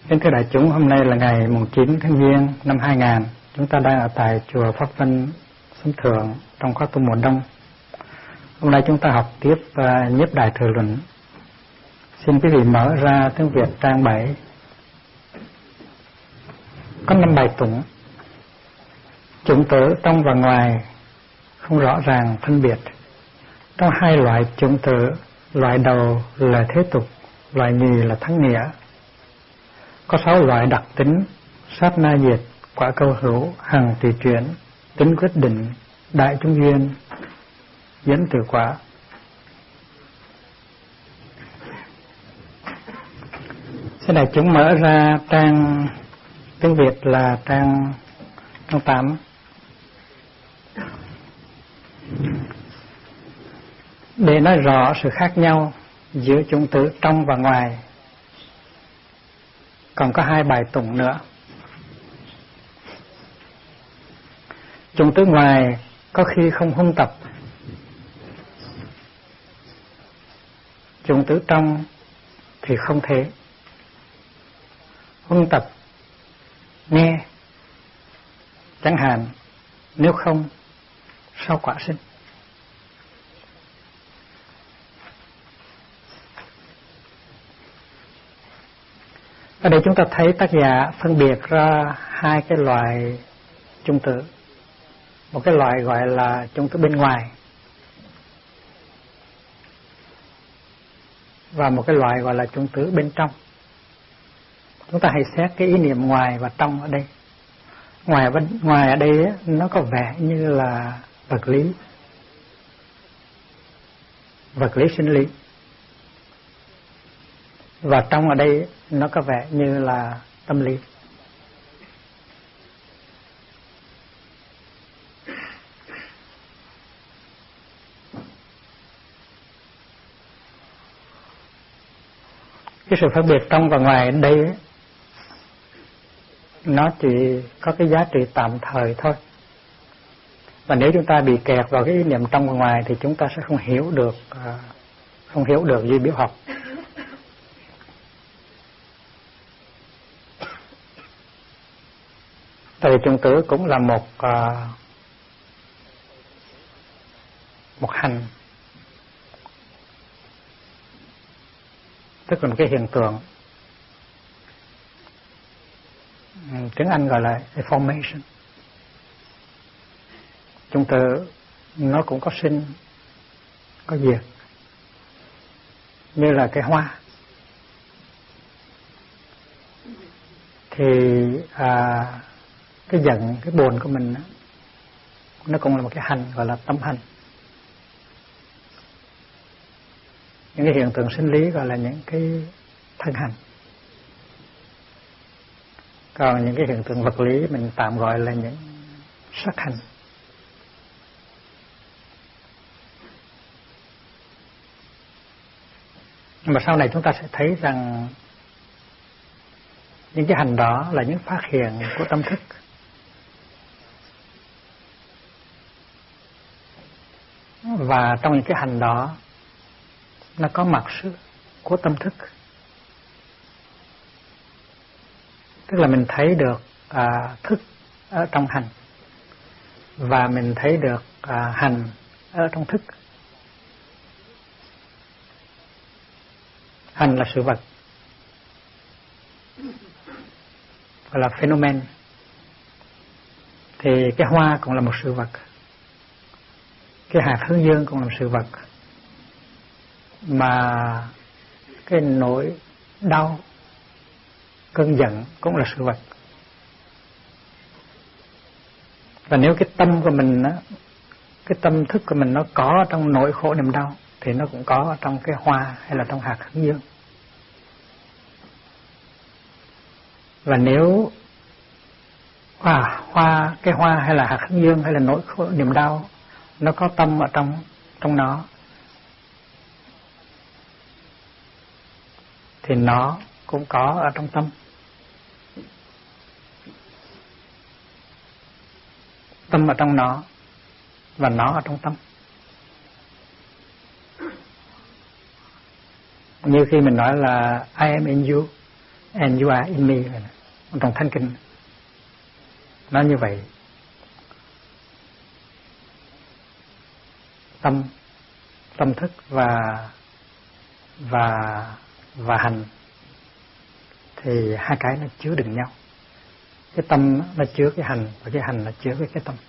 Kính thưa đại chúng, hôm nay là ngày mùng 9 tháng Giêng năm 2000. Chúng ta đang ở tại chùa Pháp Vân, Xuân Thượng trong khóa tu mùa đông. Hôm nay chúng ta học tiếp Nhiếp Đại Thừa Luận. Xin quý vị mở ra tiếng Việt trang 7. Có 5 bài tụng. Chủng tử trong và ngoài không rõ ràng phân biệt. Trong hai loại chủng tử, loại đầu là thế tục, loại nhì là thắng nghĩa. Có 6 loại đặc tính: sát na diệt, quả câu hữu, hằng tùy chuyển, tính quyết định, đại chúng duyên, dẫn từ quả. Xin đại chúng mở ra trang tiếng Việt là trang 8. Để nói rõ sự khác nhau giữa chủng tử trong và ngoài, còn có 2 bài tụng nữa. Chủng tử ngoài có khi không huân tập, chủng tử trong thì không thể. Huân tập nghe, chẳng hạn nếu không sao quả sinh. Ở đây chúng ta thấy tác giả phân biệt ra 2 cái loại chủng tử. Một cái loại gọi là chủng tử bên ngoài, và một cái loại gọi là chủng tử bên trong. Chúng ta hãy xét cái ý niệm ngoài và trong ở đây. Ngoài ở đây nó có vẻ như là vật lý sinh lý. Và trong ở đây nó có vẻ như là tâm lý. Cái sự phân biệt trong và ngoài ở đây nó chỉ có cái giá trị tạm thời thôi. Và nếu chúng ta bị kẹt vào cái ý niệm trong và ngoài thì chúng ta sẽ không hiểu được duy biểu học. Tại vì chủng tử cũng là một hành, tức là một cái hiện tượng. Tiếng Anh gọi là a formation. Chủng tử nó cũng có sinh, có diệt, như là cái hoa. Thì cái giận, cái buồn của mình nó cũng là một cái hành, gọi là tâm hành. Những cái hiện tượng sinh lý gọi là những cái thân hành. Còn những cái hiện tượng vật lý mình tạm gọi là những sắc hành. Nhưng mà sau này chúng ta sẽ thấy rằng những cái hành đó là những phát hiện của tâm thức. Và trong những cái hành đó nó có mặt của tâm thức. Tức là mình thấy được thức ở trong hành, và mình thấy được hành ở trong thức. Hành là sự vật, gọi là phenomen. Thì cái hoa cũng là một sự vật, cái hạt hướng dương cũng là một sự vật, mà cái nỗi đau, cơn giận cũng là sự vật. Và nếu cái tâm của mình á, cái tâm thức của mình nó có trong nỗi khổ niềm đau thì nó cũng có trong cái hoa hay là trong hạt hướng dương. Và nếu cái hoa hay là hạt hướng dương hay là nỗi khổ niềm đau nó có tâm ở trong nó thì nó cũng có ở trong tâm. Tâm ở trong nó và nó ở trong tâm. Như khi mình nói là I am in you, and you are in me. Trong Thánh Kinh nói như vậy. Tâm thức và hành thì hai cái nó chứa đựng nhau. Cái tâm nó chứa cái hành và cái hành nó chứa cái tâm.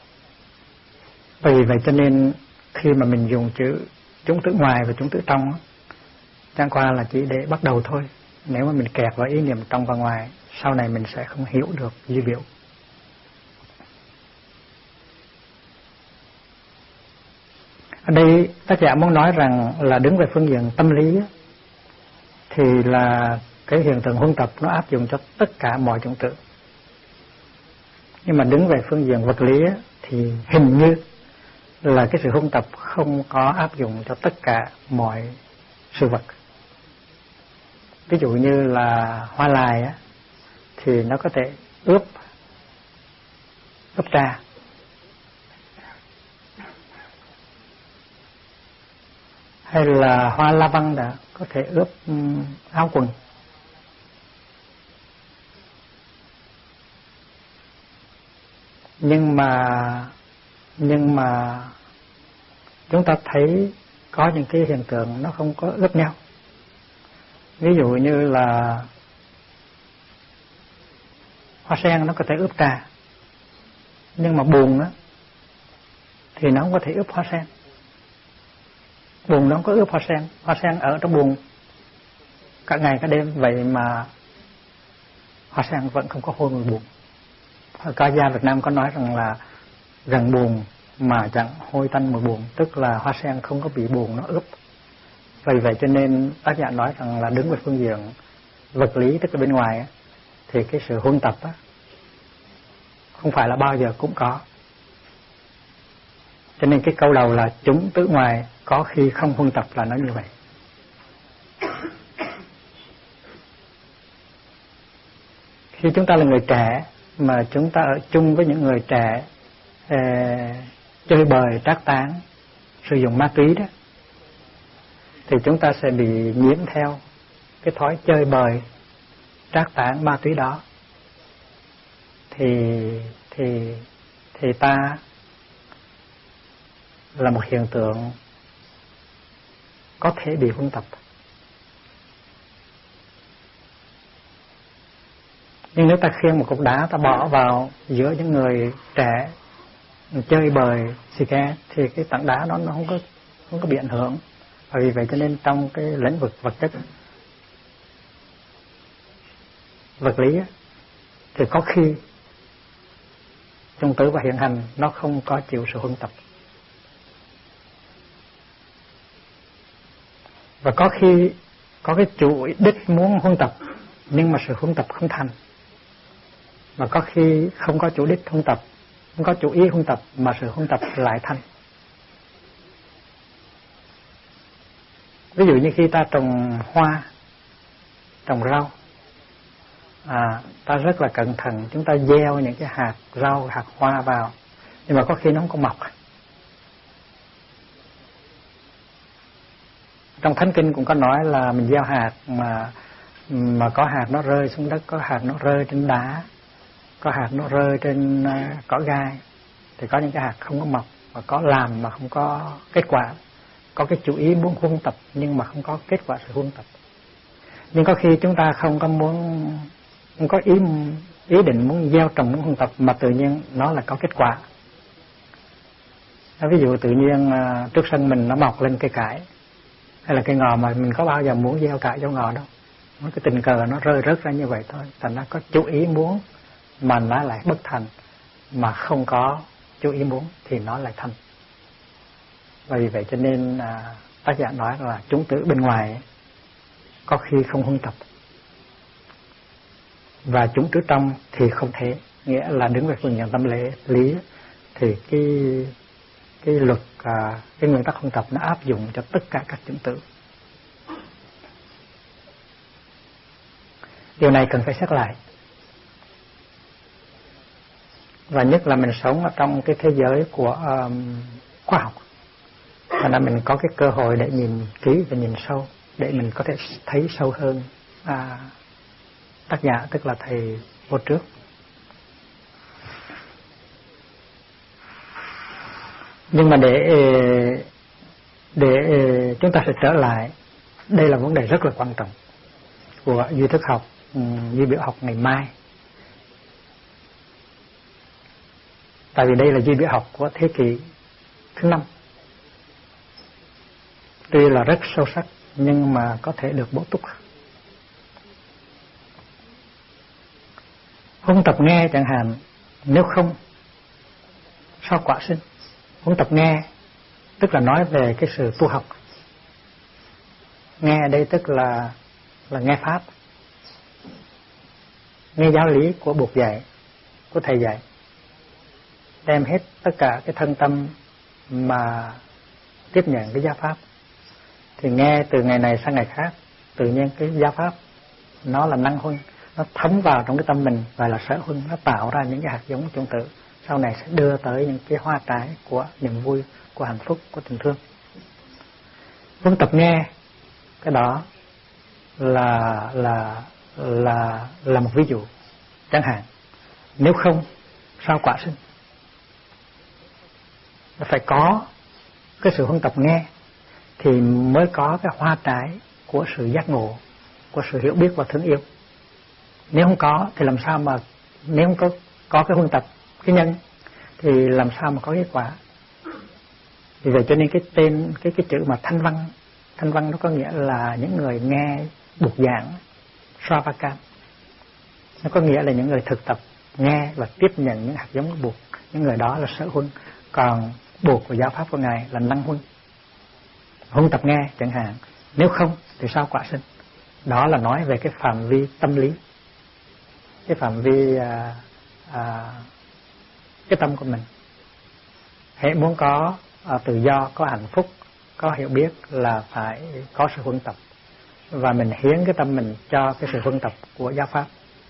Vì vậy cho nên khi mà mình dùng chữ chúng tự ngoài và chúng tự trong, chẳng qua là chỉ để bắt đầu thôi. Nếu mà mình kẹt vào ý niệm trong và ngoài, sau này mình sẽ không hiểu được duy biểu. Ở đây tác giả muốn nói rằng là đứng về phương diện tâm lý thì là cái hiện tượng huân tập nó áp dụng cho tất cả mọi chủng tử. Nhưng mà đứng về phương diện vật lý thì hình như là cái sự huân tập không có áp dụng cho tất cả mọi sự vật. Ví dụ như là hoa lài thì nó có thể ướp trà. Hay là hoa lavender có thể ướp áo quần. Nhưng mà chúng ta thấy có những cái hiện tượng nó không có ướp nhau. Ví dụ như là hoa sen nó có thể ướp trà, nhưng mà buồn thì nó không có thể ướp hoa sen. Buồn nó không có ướp hoa sen ở trong buồn cả ngày cả đêm, vậy mà hoa sen vẫn không có hôi mùi buồn. Ca gia Việt Nam có nói rằng là gần buồn mà chẳng hôi tanh mùi buồn, tức là hoa sen không có bị buồn nó ướp. Vì vậy cho nên tác giả nói rằng là đứng về phương diện vật lý, tức là bên ngoài thì cái sự huân tập không phải là bao giờ cũng có. Cho nên cái câu đầu là chúng tự ngoài có khi không huân tập là nói như vậy. Khi chúng ta là người trẻ mà chúng ta ở chung với những người trẻ chơi bời trác tán, sử dụng ma túy đó, thì chúng ta sẽ bị nhiễm theo cái thói chơi bời trác tán ma túy đó. Thì ta là một hiện tượng có thể bị huân tập. Nhưng nếu ta khiêng một cục đá ta bỏ vào giữa những người trẻ chơi bời xì ke thì cái tảng đá đó nó không có bị ảnh hưởng. Và vì vậy cho nên trong cái lĩnh vực vật chất vật lý thì có khi chung tử và hiện hành nó không có chịu sự huân tập. Và có khi có cái chủ đích muốn huân tập nhưng mà sự huân tập không thành. Mà có khi không có chủ đích huân tập, không có chủ ý huân tập mà sự huân tập lại thành. Ví dụ như khi ta trồng hoa, trồng rau, ta rất là cẩn thận, chúng ta gieo những cái hạt rau, hạt hoa vào, nhưng mà có khi nó không có mọc. Trong Thánh Kinh cũng có nói là mình gieo hạt mà có hạt nó rơi xuống đất, có hạt nó rơi trên đá, có hạt nó rơi trên cỏ gai, thì có những cái hạt không có mọc, và có làm mà không có kết quả. Có cái chủ ý muốn huân tập nhưng mà không có kết quả sự huân tập. Nhưng có khi chúng ta không có ý định muốn gieo trồng, muốn huân tập mà tự nhiên nó là có kết quả. Ví dụ tự nhiên trước sân mình nó mọc lên cây cải hay là cây ngò, mà mình có bao giờ muốn gieo cải cho ngò đâu. Cái tình cờ nó rơi rớt ra như vậy thôi. Thành nó có chú ý muốn mà nó lại bất thành, mà không có chú ý muốn thì nó lại thành. Và vì vậy cho nên tác giả nói là chúng tử bên ngoài có khi không huân tập, và chúng tử trong thì không thể. Nghĩa là đứng về phương diện tâm lý thì cái luật, cái nguyên tắc huân tập nó áp dụng cho tất cả các chúng tử. Điều này cần phải xét lại. Và nhất là mình sống ở trong cái thế giới của khoa học, cho nên mình có cái cơ hội để nhìn kỹ và nhìn sâu, để mình có thể thấy sâu hơn Tác giả tức là thầy vô trước. Nhưng mà để chúng ta sẽ trở lại, đây là vấn đề rất là quan trọng của duy thức học, duy biểu học ngày mai. Tại vì đây là duy biểu học của thế kỷ thứ 5. Tuy là rất sâu sắc nhưng mà có thể được bổ túc. Huân tập nghe chẳng hạn, nếu không sao quả sinh. Huân tập nghe tức là nói về cái sự tu học. Nghe đây tức là nghe pháp, nghe giáo lý của Bụt dạy, của thầy dạy, đem hết tất cả cái thân tâm mà tiếp nhận cái giáo pháp. Thì nghe từ ngày này sang ngày khác, tự nhiên cái giáo pháp nó là năng huân, nó thấm vào trong cái tâm mình và là sở huân, nó tạo ra những cái hạt giống chủng tử sau này sẽ đưa tới những cái hoa trái của niềm vui, của hạnh phúc, của tình thương. Huân tập nghe, cái đó là một ví dụ. Chẳng hạn, nếu không sao quả sinh. Nó phải có cái sự huân tập nghe thì mới có cái hoa trái của sự giác ngộ, của sự hiểu biết và thương yêu. Nếu không có thì làm sao mà, nếu không có cái huân tập, cái nhân, thì làm sao mà có kết quả. Vì vậy cho nên cái tên, cái chữ mà thanh văn nó có nghĩa là những người nghe Bụt giảng, Sravaka. Nó có nghĩa là những người thực tập nghe và tiếp nhận những hạt giống của Bụt. Những người đó là sở huân. Còn Bụt và giáo pháp của Ngài là năng huân. Huân tập nghe chẳng hạn, nếu không thì sao quả sinh. Đó là nói về cái phạm vi tâm lý, cái phạm vi cái tâm của mình. Hễ muốn có tự do, có hạnh phúc, có hiểu biết là phải có sự huân tập, và mình hiến cái tâm mình cho cái sự huân tập của giáo pháp.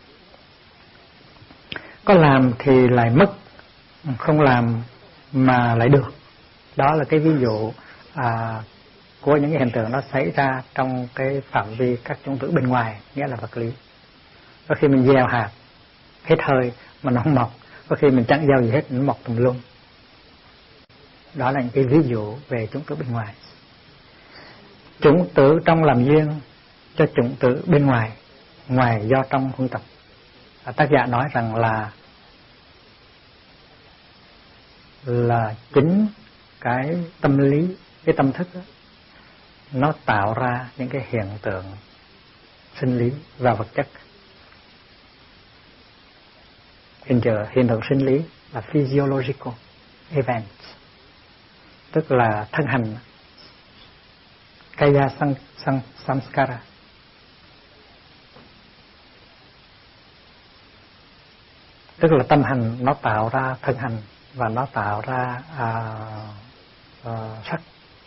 Có làm thì lại mất, không làm mà lại được. Đó là cái ví dụ của những cái hiện tượng nó xảy ra trong cái phạm vi các chủng tử bên ngoài, nghĩa là vật lý. Có khi mình gieo hạt hết hơi mà nó không mọc, có khi mình chẳng gieo gì hết nó mọc tùm lum. Đó là những cái ví dụ về chủng tử bên ngoài. Chủng tử trong làm duyên cho chủng tử bên ngoài, ngoài do trong huân tập. Tác giả nói rằng là chính cái tâm lý, cái tâm thức đó, nó tạo ra những cái hiện tượng sinh lý và vật chất. Hiện tượng sinh lý là physiological events, tức là thân hành, kaya samskara. Tức là tâm hành nó tạo ra thân hành và nó tạo ra sắc.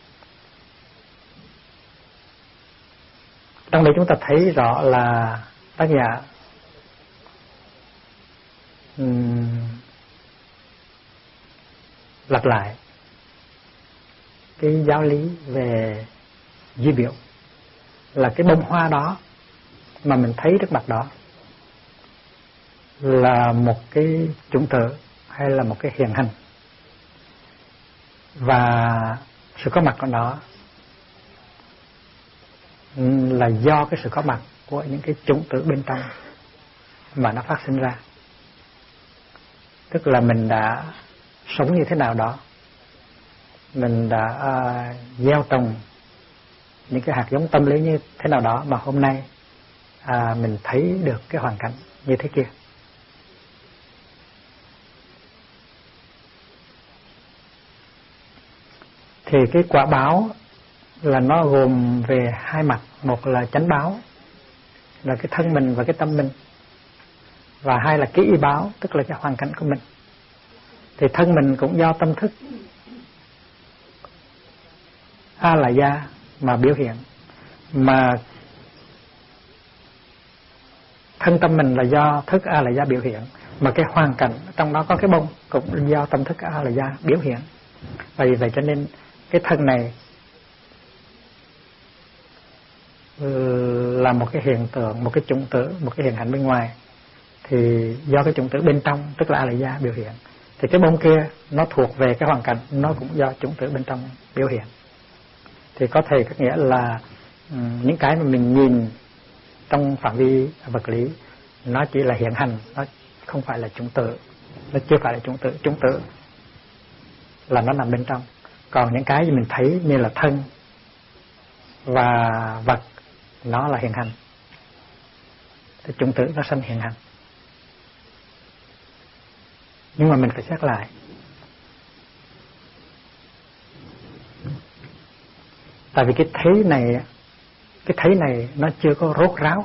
Trong đây chúng ta thấy rõ là tác giả lặp lại cái giáo lý về duy biểu, là cái bông hoa đó mà mình thấy trước mặt đó là một cái chủng tử hay là một cái hiện hành, và sự có mặt của nó là do cái sự có mặt của những cái chủng tử bên trong mà nó phát sinh ra. Tức là mình đã sống như thế nào đó, mình đã gieo trồng những cái hạt giống tâm lý như thế nào đó mà hôm nay mình thấy được cái hoàn cảnh như thế kia. Thì cái quả báo là nó gồm về hai mặt. Một là chánh báo, là cái thân mình và cái tâm mình, và hai là cái y báo, tức là cái hoàn cảnh của mình. Thì thân mình cũng do tâm thức A là gia mà biểu hiện, mà thân tâm mình là do thức A là gia biểu hiện, mà cái hoàn cảnh trong đó có cái bông cũng do tâm thức A là gia biểu hiện. Và vì vậy cho nên cái thân này là một cái hiện tượng, một cái chủng tử, một cái hiện hành bên ngoài, thì do cái chủng tử bên trong, tức là A Lại Gia biểu hiện. Thì cái bông kia nó thuộc về cái hoàn cảnh, nó cũng do chủng tử bên trong biểu hiện. Thì có thể có nghĩa là những cái mà mình nhìn trong phạm vi vật lý nó chỉ là hiện hành, nó không phải là chủng tử, nó chưa phải là chủng tử là nó nằm bên trong. Còn những cái gì mình thấy như là thân và vật, nó là hiện hành, thì chủng tử nó sanh hiện hành. Nhưng mà mình phải xét lại, tại vì cái thấy này nó chưa có rốt ráo.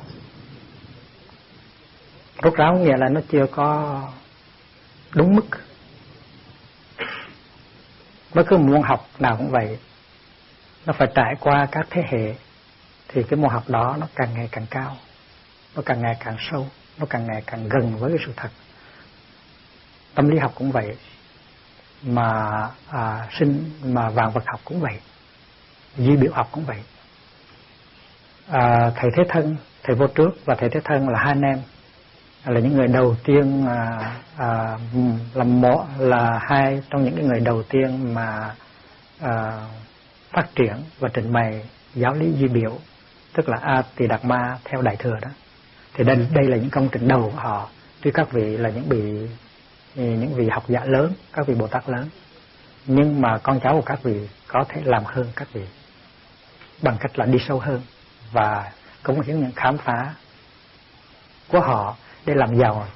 Rốt ráo nghĩa là nó chưa có đúng mức. Bất cứ môn học nào cũng vậy, nó phải trải qua các thế hệ thì cái môn học đó nó càng ngày càng cao, nó càng ngày càng sâu, nó càng ngày càng gần với cái sự thật. Tâm lý học cũng vậy, mà vạn vật học cũng vậy, duy biểu học cũng vậy. Thầy Thế Thân, thầy Vô Trước và thầy Thế Thân là hai anh em, là những người đầu tiên là hai trong những người đầu tiên mà phát triển và trình bày giáo lý duy biểu, tức là A Tỳ Đạt Ma theo Đại Thừa đó. Thì đây là những công trình đầu của họ. Tuy các vị là những vị học giả lớn, các vị Bồ Tát lớn, nhưng mà con cháu của các vị có thể làm hơn các vị bằng cách là đi sâu hơn và cống hiến những khám phá của họ để làm giàu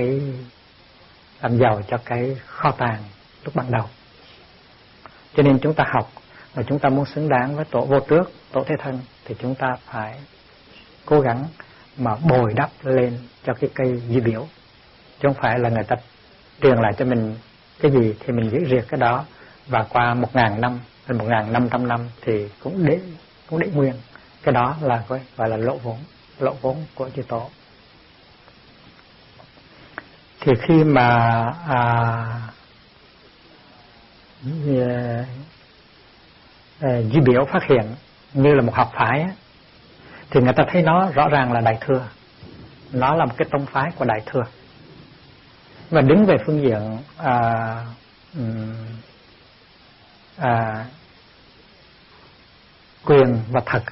cho cái kho tàng lúc ban đầu. Cho nên chúng ta học và chúng ta muốn xứng đáng với tổ Vô Trước, tổ Thế Thân, thì chúng ta phải cố gắng mà bồi đắp lên cho cái cây duy biểu, chứ không phải là người ta truyền lại cho mình cái gì thì mình giữ riêng cái đó, và qua 1.000 năm hay 1.500 năm thì cũng để nguyên. Cái đó là gọi là lộ vốn của chư tổ. Thì khi mà duy biểu phát hiện như là một học phái á, thì người ta thấy nó rõ ràng là Đại Thừa, nó là một cái tông phái của Đại Thừa. Và đứng về phương diện quyền và thật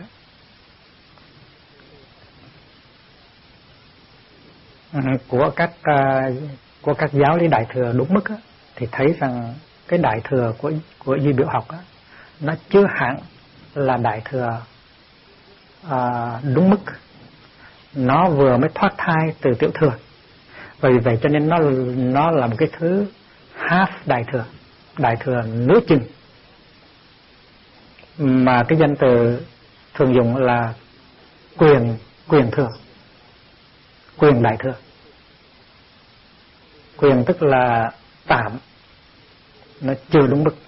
của các giáo lý Đại Thừa đúng mức á, thì thấy rằng cái Đại Thừa của duy biểu học á, nó chưa hẳn là Đại Thừa đúng mức, nó vừa mới thoát thai từ Tiểu Thừa. Vì vậy cho nên nó là một cái thứ half Đại Thừa nửa chừng, mà cái danh từ thường dùng là quyền thừa, quyền Đại Thừa. Quyền tức là tạm, nó chưa đúng mức.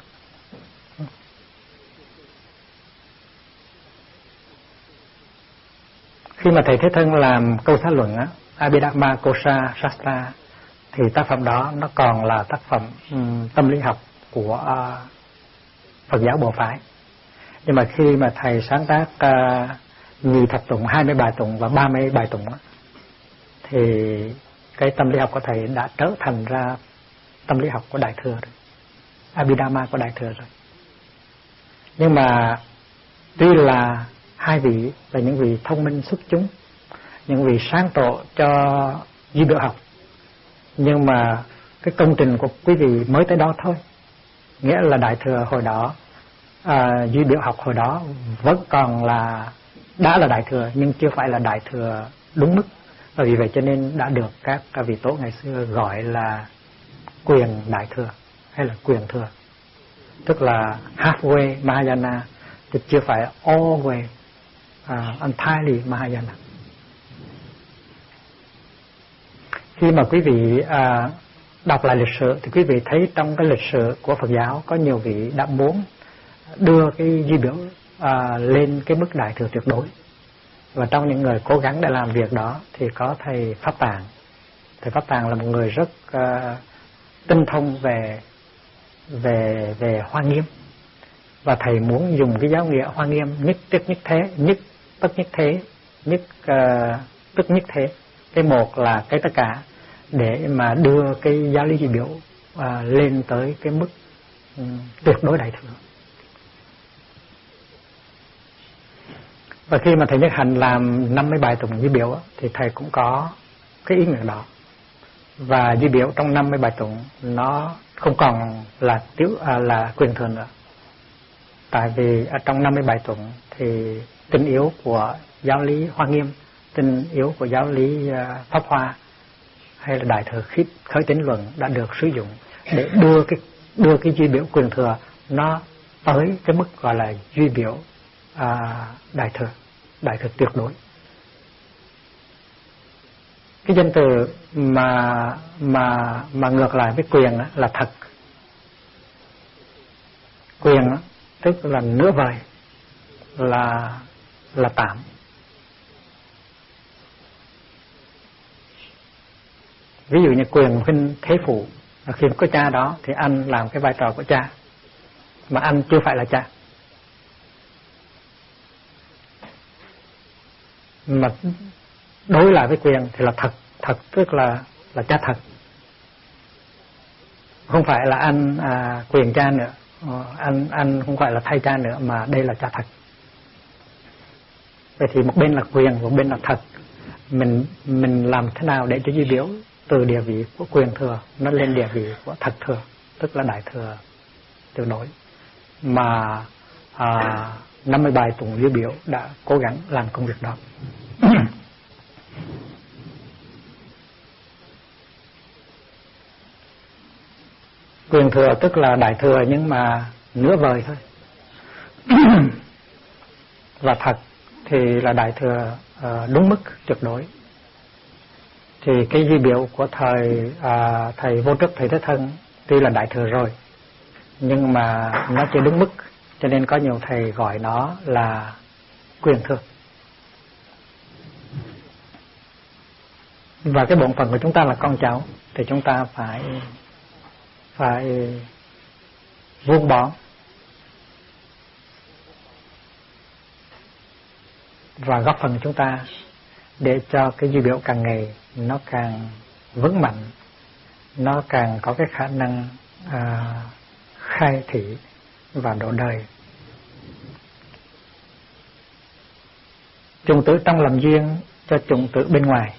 Khi mà thầy Thế Thân làm câu xã luận á, Abhidhamma Kosa Shastra, thì tác phẩm đó nó còn là tác phẩm tâm lý học của Phật giáo Bộ Phái. Nhưng mà khi mà thầy sáng tác nhị thập tụng, 20 bài tụng và 30 bài tụng á, thì cái tâm lý học của thầy đã trở thành ra tâm lý học của Đại Thừa rồi, Abhidhamma của Đại Thừa rồi. Nhưng mà tuy là hai vị là những vị thông minh xuất chúng, những vị sáng tổ cho duy biểu học, nhưng mà cái công trình của quý vị mới tới đó thôi. Nghĩa là Đại Thừa hồi đó, duy biểu học hồi đó vẫn còn đã là Đại Thừa nhưng chưa phải là Đại Thừa đúng mức. Và vì vậy cho nên đã được các vị tổ ngày xưa gọi là quyền Đại Thừa hay là quyền thừa, tức là halfway Mahayana, chứ chưa phải all way entirely Mahayana. Khi mà quý vị đọc lại lịch sử thì quý vị thấy trong cái lịch sử của Phật giáo có nhiều vị đã muốn đưa cái duy biểu lên cái mức Đại Thừa tuyệt đối. Và trong những người cố gắng để làm việc đó thì có thầy Pháp Tạng. Thầy Pháp Tạng là một người rất tinh thông về Hoa Nghiêm, và thầy muốn dùng cái giáo nghĩa Hoa Nghiêm nhất tức nhất thế, nhất tất nhất thế tức nhất thế. Cái một là cái tất cả, để mà đưa cái giáo lý duy biểu lên tới cái mức tuyệt đối đại thừa. Và khi mà thầy Nhất Hạnh làm 50 bài tụng duy biểu thì thầy cũng có cái ý nghĩa đó. Và duy biểu trong 50 bài tụng nó không còn là quyền thừa nữa. Tại vì ở trong 50 bài tụng thì tinh yếu của giáo lý Hoa Nghiêm, tinh yếu của giáo lý Pháp Hoa hay là Đại Thừa Khởi Tín Luận đã được sử dụng để đưa cái duy biểu quyền thừa nó tới cái mức gọi là duy biểu đại thừa tuyệt đối. Cái danh từ mà ngược lại với quyền là thật. Quyền tức là nửa vời, là tạm. Ví dụ như quyền huynh thế phụ, khi có cha đó thì anh làm cái vai trò của cha, mà anh chưa phải là cha. Mà đối lại với quyền thì là thật tức là cha thật. Không phải là anh quyền cha nữa, anh không phải là thay cha nữa, mà đây là cha thật. Vậy thì một bên là quyền, một bên là thật. Mình làm thế nào để cho duy biểu từ địa vị của quyền thừa nó lên địa vị của thật thừa, tức là đại thừa tuyệt đối, mà 50 bài tụng duy biểu đã cố gắng làm công việc đó. Quyền thừa tức là đại thừa nhưng mà nửa vời thôi. Và thật thì là đại thừa đúng mức tuyệt đối. Thì cái duy biểu của thầy Vô Trúc, thầy Thế Thân tuy là đại thừa rồi, nhưng mà nó chưa đúng mức, cho nên có nhiều thầy gọi nó là quyền thừa. Và cái bổn phận của chúng ta là con cháu thì chúng ta phải vuông bón và góp phần chúng ta để cho cái duy biểu càng ngày nó càng vững mạnh, nó càng có cái khả năng khai thị và độ đời. Chủng tử trong làm duyên cho chủng tử bên ngoài,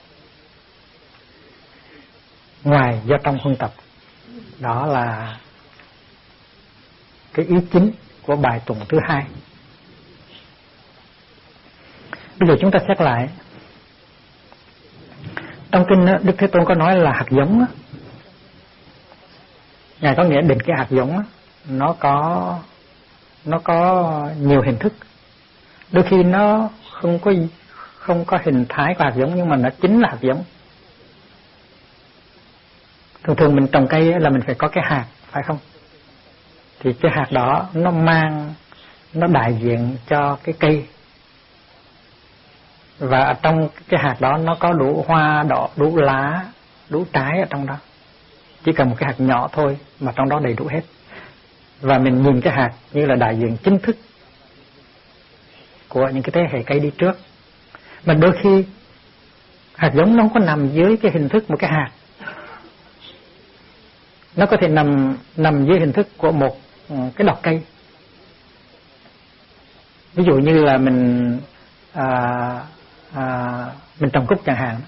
ngoài do trong huân tập. Đó là cái ý chính của bài tụng thứ 2. Bây giờ chúng ta xét lại. Trong kinh Đức Thế Tôn có nói là hạt giống. Ngài có nghĩa định cái hạt giống nó có nhiều hình thức. Đôi khi nó không có hình thái của hạt giống, nhưng mà nó chính là hạt giống. Thường mình trồng cây là mình phải có cái hạt, phải không? Thì cái hạt đó nó đại diện cho cái cây. Và trong cái hạt đó nó có đủ hoa đỏ, đủ lá, đủ trái ở trong đó. Chỉ cần một cái hạt nhỏ thôi mà trong đó đầy đủ hết. Và mình nhìn cái hạt như là đại diện chính thức của những cái thế hệ cây đi trước. Mà đôi khi hạt giống nó không có nằm dưới cái hình thức một cái hạt. Nó có thể nằm dưới hình thức của một cái đọt cây. Ví dụ như là mình trồng cúc chẳng hạn,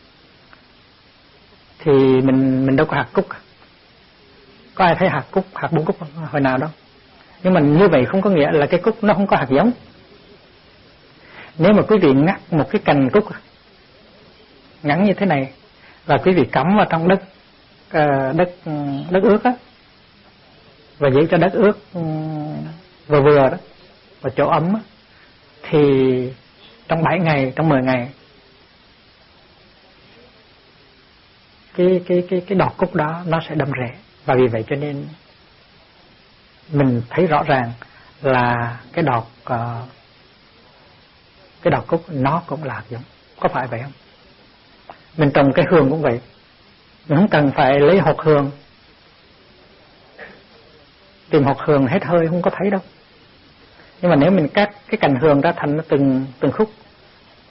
thì mình đâu có hạt cúc. Có ai thấy hạt bông cúc hồi nào đâu. Nhưng mà như vậy không có nghĩa là cái cúc nó không có hạt giống. Nếu mà quý vị ngắt một cái cành cúc ngắn như thế này và quý vị cắm vào trong đất ướt á, và giữ cho đất ướt vừa đó, và chỗ ấm á, thì trong 7 ngày, trong 10 ngày cái đọt cúc đó nó sẽ đâm rễ. Và vì vậy cho nên mình thấy rõ ràng là cái đọt cúc nó cũng là hạt giống. Có phải vậy không? Mình trồng cái hương cũng vậy. Mình không cần phải lấy hột hương, tìm hột hương hết hơi không có thấy đâu. Nhưng mà nếu mình cắt cái cành hương ra thành nó từng khúc,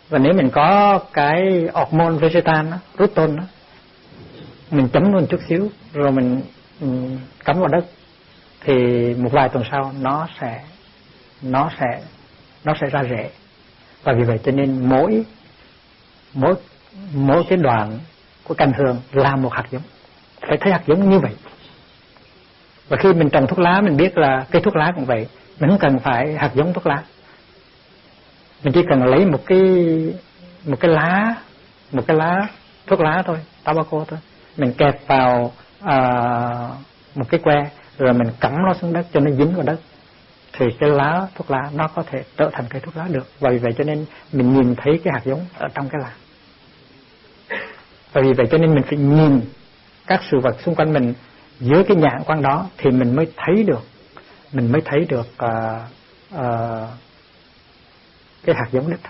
Và nếu mình có cái hormone vegetan đó, ruton đó, mình chấm luôn chút xíu rồi mình cắm vào đất, thì một vài tuần sau nó sẽ ra rễ. Và vì vậy cho nên mỗi cái đoạn của cành hương là một hạt giống, phải thấy hạt giống như vậy. Và khi mình trồng thuốc lá, mình biết là cây thuốc lá cũng vậy, mình không cần phải hạt giống thuốc lá, mình chỉ cần lấy một cái lá thuốc lá thôi, tobacco thôi, mình kẹp vào một cái que rồi mình cắm nó xuống đất cho nó dính vào đất, thì cái lá thuốc lá nó có thể trở thành cây thuốc lá được. Và vì vậy cho nên mình nhìn thấy cái hạt giống ở trong cái lá. Và vì vậy cho nên mình phải nhìn các sự vật xung quanh mình dưới cái nhãn quan đó thì mình mới thấy được cái hạt giống đích thực.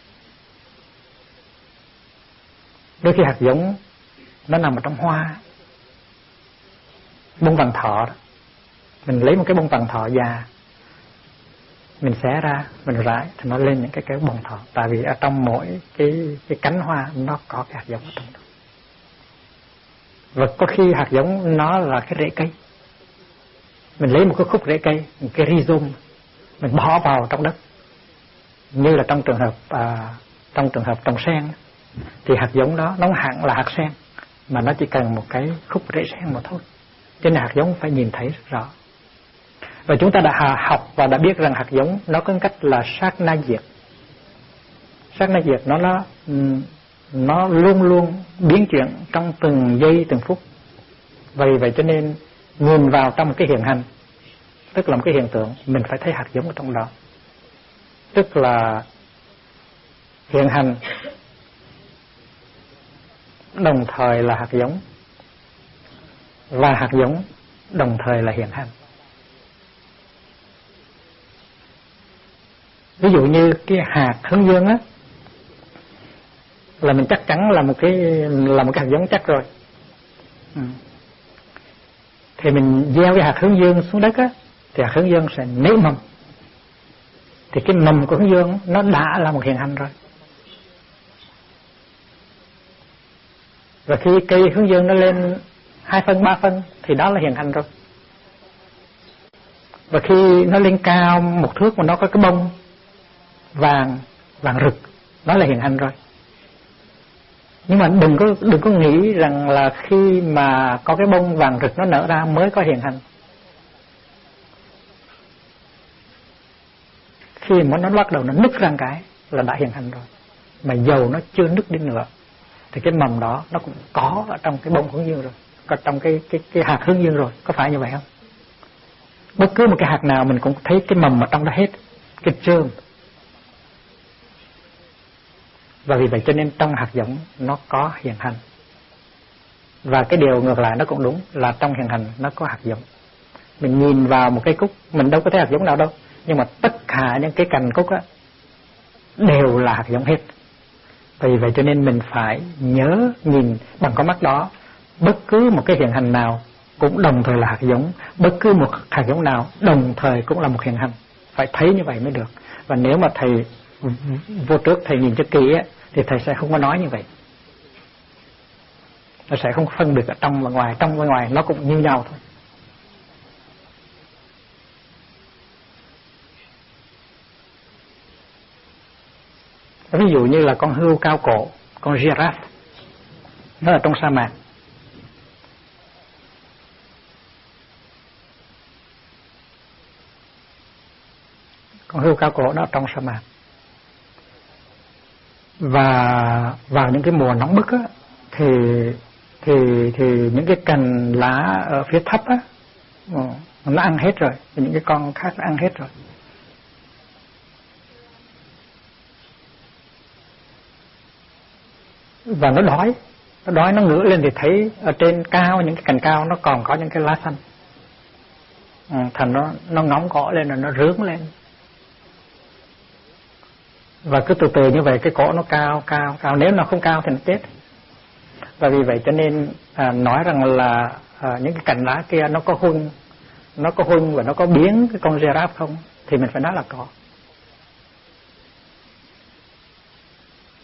Đôi khi hạt giống nó nằm ở trong hoa, bông vàng thọ đó. Mình lấy một cái bông vàng thọ già, mình xé ra, mình rải thì nó lên những cái bông thọ. Tại vì ở trong mỗi cái cánh hoa nó có cái hạt giống ở trong đó. Và có khi hạt giống nó là cái rễ cây. Mình lấy một cái khúc rễ cây, một cái rhizome, mình bỏ vào trong đất. Như là trong trường hợp trồng sen, thì hạt giống đó nó không hẳn là hạt sen, mà nó chỉ cần một cái khúc rễ sen mà thôi. Cho nên hạt giống phải nhìn thấy rất rõ. Và chúng ta đã học và đã biết rằng hạt giống nó có cách là sát na diệt. Sát na diệt nó luôn luôn biến chuyển trong từng giây từng phút. Vậy cho nên nhìn vào trong một cái hiện hành, tức là một cái hiện tượng, mình phải thấy hạt giống ở trong đó. Tức là hiện hành đồng thời là hạt giống, và hạt giống đồng thời là hiện hành. Ví dụ như cái hạt hướng dương á, là mình chắc chắn là một cái hạt giống chắc rồi. Thì mình gieo cái hạt hướng dương xuống đất á, thì hạt hướng dương sẽ nảy mầm. Thì cái mầm của hướng dương nó đã là một hiện hành rồi. Và khi cây hướng dương nó lên 2 phân 3 phân thì đó là hiện hành rồi. Và khi nó lên cao 1 thước mà nó có cái bông vàng rực, nó là hiện hành rồi. Nhưng mà đừng có nghĩ rằng là khi mà có cái bông vàng rực nó nở ra mới có hiện hành. Khi mà nó bắt đầu nó nứt ra cái là đã hiện hành rồi. Mà dầu nó chưa nứt đi nữa thì cái mầm đó nó cũng có ở trong cái bông hướng dương rồi, có trong cái hạt hướng dương rồi. Có phải như vậy không? Bất cứ một cái hạt nào mình cũng thấy cái mầm ở trong đó hết, cái germ. Và vì vậy cho nên trong hạt giống nó có hiện hành. Và cái điều ngược lại nó cũng đúng, là trong hiện hành nó có hạt giống. Mình nhìn vào một cây cúc, mình đâu có thấy hạt giống nào đâu, nhưng mà tất cả những cái cành cúc á đều là hạt giống hết. Vì vậy cho nên mình phải nhớ nhìn bằng con mắt đó, bất cứ một cái hiện hành nào cũng đồng thời là hạt giống, bất cứ một hạt giống nào đồng thời cũng là một hiện hành. Phải thấy như vậy mới được. Và nếu mà thầy vô trước thầy nhìn cho kỹ á, thì thầy sẽ không có nói như vậy. Nó sẽ không phân biệt ở trong và ngoài nó cũng như nhau thôi. Ví dụ như là con hươu cao cổ, con giraffe, nó ở trong sa mạc. Con hươu cao cổ nó ở trong sa mạc. Và vào những cái mùa nóng bức á, thì những cái cành lá ở phía thấp á, nó ăn hết rồi, những cái con khác nó ăn hết rồi. Và nó đói nó ngửa lên thì thấy ở trên cao, những cái cành cao nó còn có những cái lá xanh. Thành nó ngóng cỏ lên rồi nó rướn lên. Và cứ từ từ như vậy cái cỏ nó cao, nếu nó không cao thì nó chết. Và vì vậy cho nên nói rằng là những cái cành lá kia nó có huân và nó có biến cái con giraffe không, thì mình phải nói là có.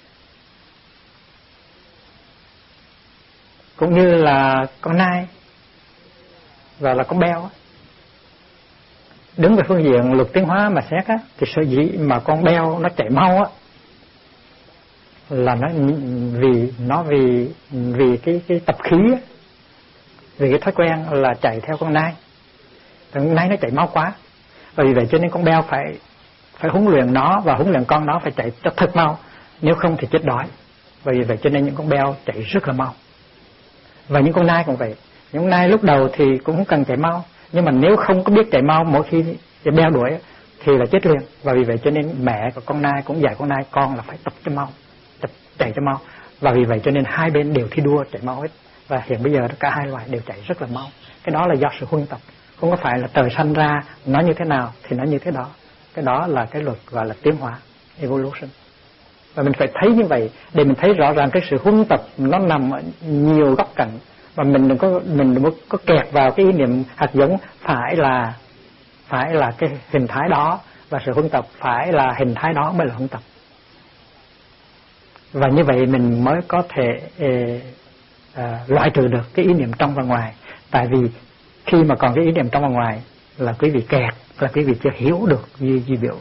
cũng như là con nai và là con beo. Đứng về phương diện luật tiến hóa mà xét á, thì sở dĩ mà con beo nó chạy mau á là nó vì cái tập khí á, vì cái thói quen là chạy theo con nai. Con nai nó chạy mau quá, và vì vậy cho nên con beo phải huấn luyện nó và huấn luyện con nó phải chạy cho thật mau, nếu không thì chết đói. Và vì vậy cho nên những con beo chạy rất là mau. Và những con nai cũng vậy. Những con nai lúc đầu thì cũng không cần chạy mau, nhưng mà nếu không có biết chạy mau, mỗi khi beo đuổi thì là chết liền. Và vì vậy cho nên mẹ của con nai cũng dạy con nai con là phải tập cho mau, chạy cho mau. Và vì vậy cho nên hai bên đều thi đua chạy mau hết. Và hiện bây giờ cả hai loài đều chạy rất là mau. Cái đó là do sự huân tập, không có phải là trời sanh ra nó như thế nào thì nó như thế đó. Cái đó là cái luật gọi là tiến hóa, evolution. Và mình phải thấy như vậy để mình thấy rõ ràng cái sự huân tập nó nằm ở nhiều góc cạnh. Và mình đừng có kẹt vào cái ý niệm hạt giống phải là cái hình thái đó, và sự huân tập phải là hình thái đó mới là huân tập. Và như vậy mình mới có thể loại trừ được cái ý niệm trong và ngoài. Tại vì khi mà còn cái ý niệm trong và ngoài là quý vị kẹt, là quý vị chưa hiểu được duy biểu.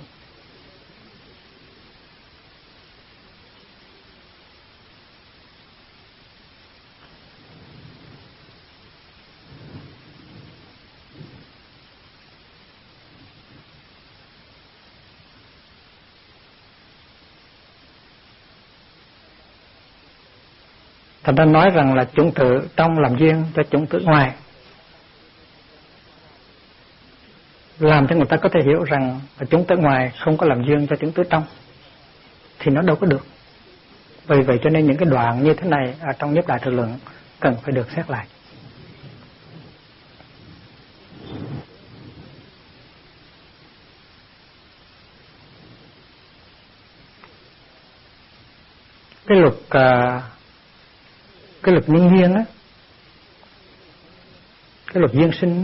Thành ra nói rằng là chủng tử trong làm duyên cho chủng tử ngoài, làm cho người ta có thể hiểu rằng chủng tử ngoài không có làm duyên cho chủng tử trong, thì nó đâu có được. Vì vậy cho nên những cái đoạn như thế này ở trong Nhất Đại Thừa Luận cần phải được xét lại. Cái luật nhân duyên á, cái luật duyên sinh á,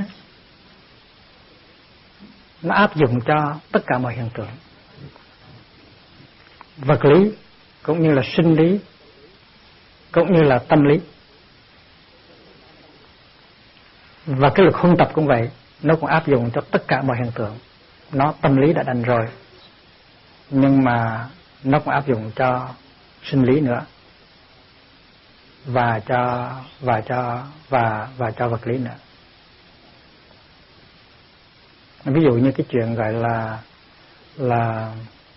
nó áp dụng cho tất cả mọi hiện tượng, vật lý cũng như là sinh lý cũng như là tâm lý. Và cái luật huân tập cũng vậy, nó cũng áp dụng cho tất cả mọi hiện tượng. Nó tâm lý đã đành rồi, nhưng mà nó cũng áp dụng cho sinh lý nữa, và cho vật lý nữa. Ví dụ như cái chuyện gọi là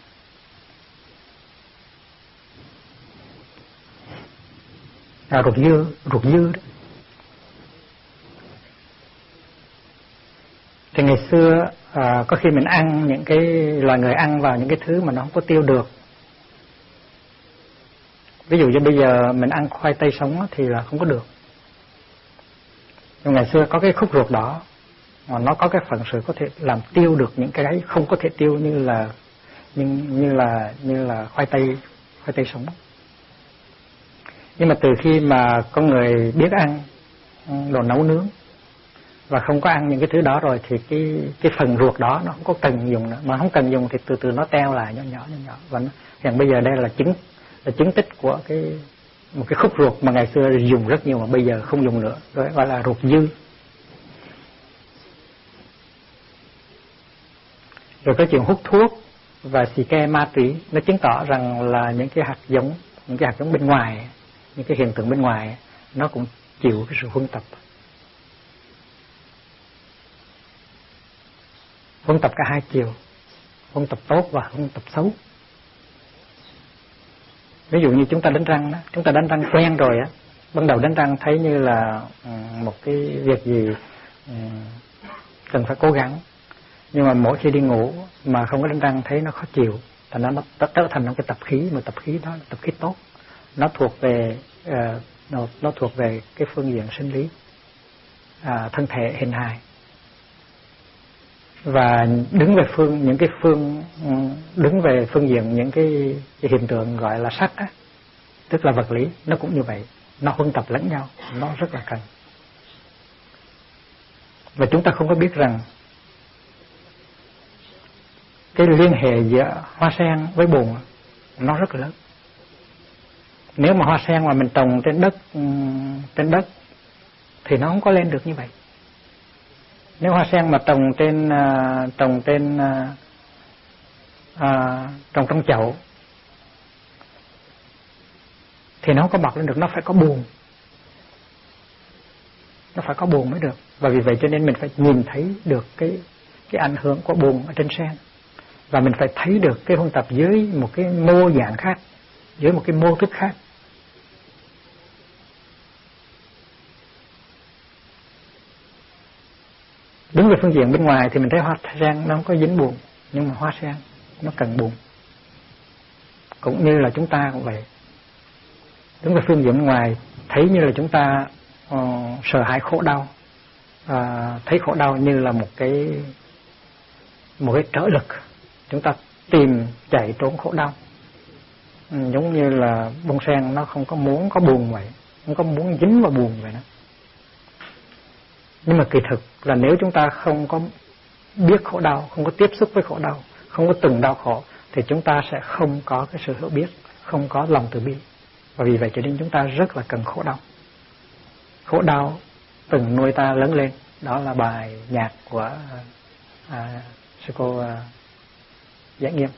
ruột dư đó. Thì ngày xưa có khi mình ăn những cái loài người ăn vào những cái thứ mà nó không có tiêu được. Ví dụ như bây giờ mình ăn khoai tây sống thì là không có được. Nhưng ngày xưa có cái khúc ruột đỏ mà nó có cái phận sự có thể làm tiêu được những cái đấy không có thể tiêu như là khoai tây sống. Nhưng mà từ khi mà con người biết ăn đồ nấu nướng và không có ăn những cái thứ đó rồi thì cái phần ruột đó nó không có cần dùng nữa, mà không cần dùng thì từ từ nó teo lại nhỏ. Và hiện bây giờ đây là chứng tích của một cái khúc ruột mà ngày xưa dùng rất nhiều mà bây giờ không dùng nữa, gọi là ruột dư. Rồi cái chuyện hút thuốc và xì ke ma túy nó chứng tỏ rằng là những cái hạt giống bên ngoài, những cái hiện tượng bên ngoài nó cũng chịu cái sự huân tập. Huân tập cả hai chiều, huân tập tốt và huân tập xấu. Ví dụ như chúng ta đánh răng đó, chúng ta đánh răng quen rồi á, ban đầu đánh răng thấy như là một cái việc gì cần phải cố gắng, nhưng mà mỗi khi đi ngủ mà không có đánh răng thấy nó khó chịu, thành ra nó trở thành một cái tập khí, mà tập khí đó là tập khí tốt, nó thuộc về cái phương diện sinh lý, thân thể hình hài. Và đứng về phương diện những cái hiện tượng gọi là sắc á, tức là vật lý, nó cũng như vậy, nó huân tập lẫn nhau, nó rất là cần. Và chúng ta không có biết rằng cái liên hệ giữa hoa sen với bùn nó rất là lớn. Nếu mà hoa sen mà mình trồng trên đất thì nó không có lên được như vậy. Nếu hoa sen mà trồng trong chậu thì nó không có mọc lên được, nó phải có buồng. Nó phải có buồng mới được. Và vì vậy cho nên mình phải nhìn thấy được cái ảnh hưởng của buồng ở trên sen. Và mình phải thấy được cái huân tập dưới một cái mô dạng khác, dưới một cái mô thức khác. Đứng về phương diện bên ngoài thì mình thấy hoa sen nó không có dính buồng, nhưng mà hoa sen nó cần buồng. Cũng như là chúng ta cũng vậy. Đứng về phương diện bên ngoài thấy như là chúng ta sợ hãi khổ đau, thấy khổ đau như là một cái trở lực. Chúng ta tìm chạy trốn khổ đau. Giống như là bông sen nó không có muốn có buồng vậy, không có muốn dính vào buồng vậy đó. Nhưng mà kỳ thực là nếu chúng ta không có biết khổ đau, không có tiếp xúc với khổ đau, không có từng đau khổ, thì chúng ta sẽ không có cái sự hiểu biết, không có lòng từ bi. Và vì vậy cho nên chúng ta rất là cần khổ đau. Khổ đau từng nuôi ta lớn lên. Đó là bài nhạc của sư cô Giải Nghiêm.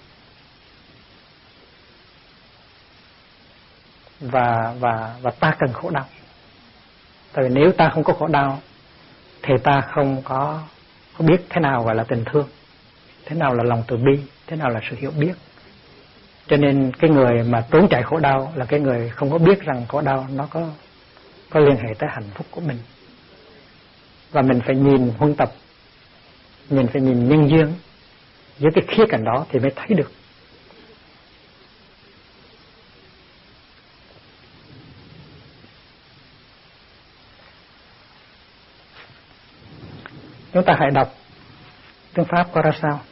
Và ta cần khổ đau. Tại vì nếu ta không có khổ đau thì ta không có biết thế nào gọi là tình thương, thế nào là lòng từ bi, thế nào là sự hiểu biết. Cho nên cái người mà trốn chạy khổ đau là cái người không có biết rằng khổ đau nó có liên hệ tới hạnh phúc của mình. Và mình phải nhìn huân tập, mình phải nhìn nhân duyên dưới cái khía cạnh đó thì mới thấy được. Chúng ta hãy đọc tiếng Pháp có ra sao.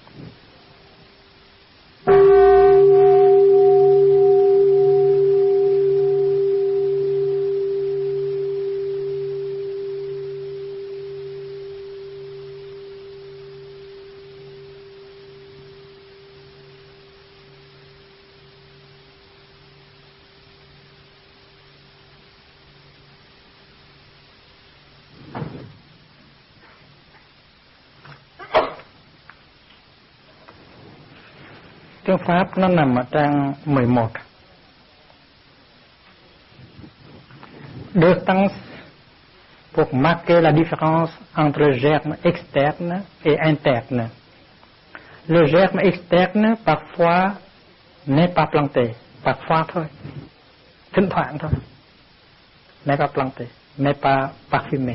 Tiếng Pháp nó nằm ở trang 11. Deux temps pour marquer la différence entre le germe externe et interne. Le germe externe parfois n'est pas planté, parfois thôi, thỉnh thoảng thôi, n'est pas planté, n'est pas parfumé.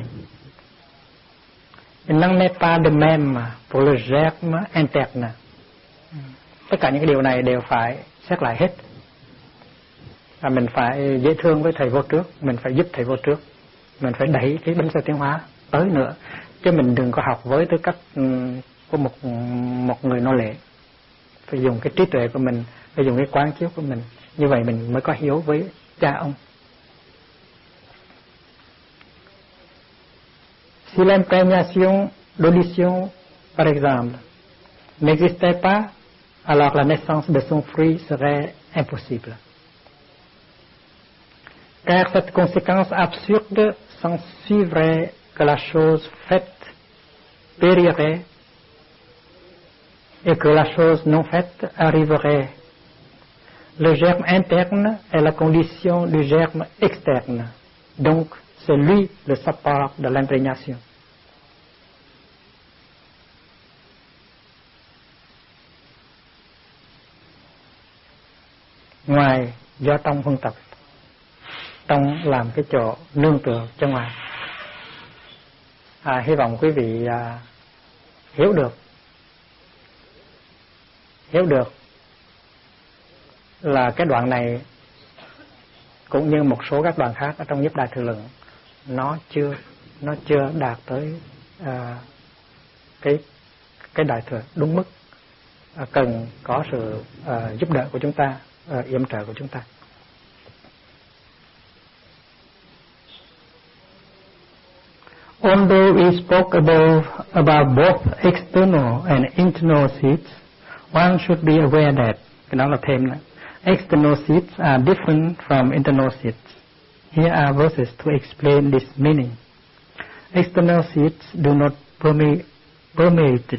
Il n'en est pas de même pour le germe interne. Tất cả những cái điều này đều phải xét lại hết. Và mình phải dễ thương với thầy vô trước, mình phải giúp thầy vô trước, mình phải đẩy cái bánh xe tiến hóa tới nữa, chứ mình đừng có học với tư cách của một người nô lệ. Phải dùng cái trí tuệ của mình, phải dùng cái quán chiếu của mình, như vậy mình mới có hiếu với cha ông. Si l'imprégnation d'audition, par exemple, n'existait pas, alors la naissance de son fruit serait impossible. Car cette conséquence absurde s'ensuivrait que la chose faite périrait et que la chose non faite arriverait. Le germe interne est la condition du germe externe, donc c'est lui le support de l'imprégnation. Ngoài do trong huân tập, trong làm cái chỗ nương tựa cho ngoài. Hy vọng quý vị hiểu được là cái đoạn này cũng như một số các đoạn khác ở trong Nhiếp Đại Thừa Luận nó chưa đạt tới cái đại thừa đúng mức, cần có sự giúp đỡ của chúng ta, yểm trợ của chúng ta. Although we spoke about both external and internal seeds, one should be aware that, cái đó là thêm nữa, External seeds are different from internal seeds. Here are verses to explain this meaning. External seeds do not permeate.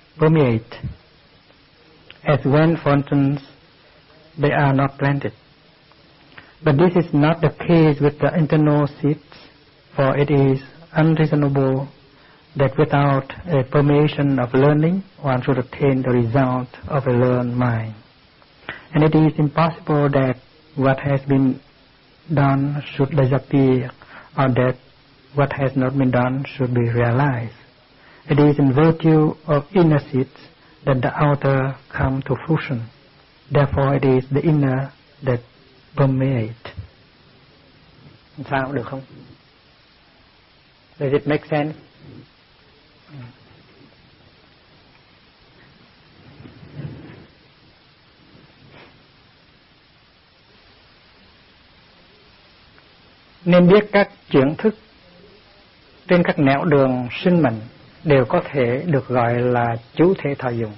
As when, for instance, they are not planted. But this is not the case with the internal seeds, for it is unreasonable that without a permeation of learning, one should attain the result of a learned mind. And it is impossible that what has been done should disappear, or that what has not been done should be realized. It is in virtue of inner seeds that the outer come to fruition. Therefore it is the inner that permeate. Sao được không? Does it make sense? Nên biết các chuyển thức trên các nẻo đường sinh mệnh đều có thể được gọi là chú thể thọ dụng.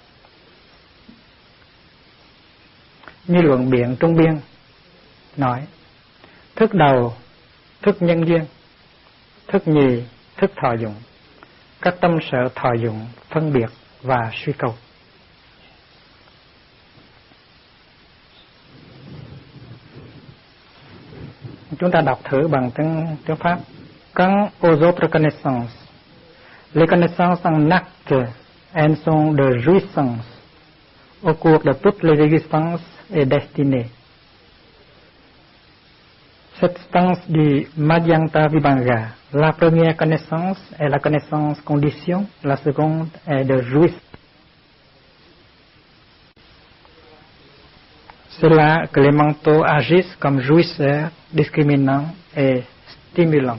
Như luận biện Trung Biên nói, thức đầu, thức nhân duyên, thức nhì, thức thọ dụng, các tâm sở thọ dụng, phân biệt và suy cầu. Chúng ta đọc thử bằng tiếng Pháp. Quand aux autres connaissances, les connaissances en acte elles sont de jouissance au cours de toutes les existences et destinées. Cette stance du Madhyanta Vibhanga, la première connaissance est la connaissance condition, la seconde est de jouissance. C'est là que les mentaux agissent comme jouisseurs, discriminants et stimulants.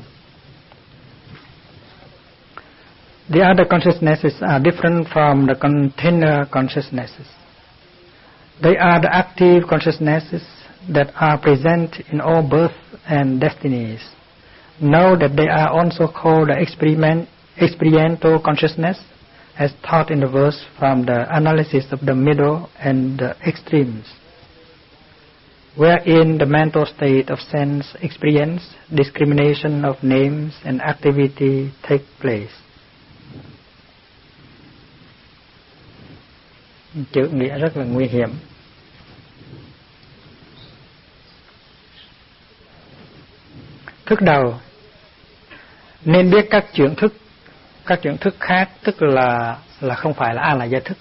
The other consciousnesses are different from the container consciousnesses. They are the active consciousnesses that are present in all births and destinies. Know that they are also called the experiential consciousness, as taught in the verse from the analysis of the middle and the extremes, wherein the mental state of sense experience, discrimination of names and activity take place. Chữ nghĩa rất là nguy hiểm. Thức đầu, nên biết các chuyển thức khác, tức là không phải là a la gia thức.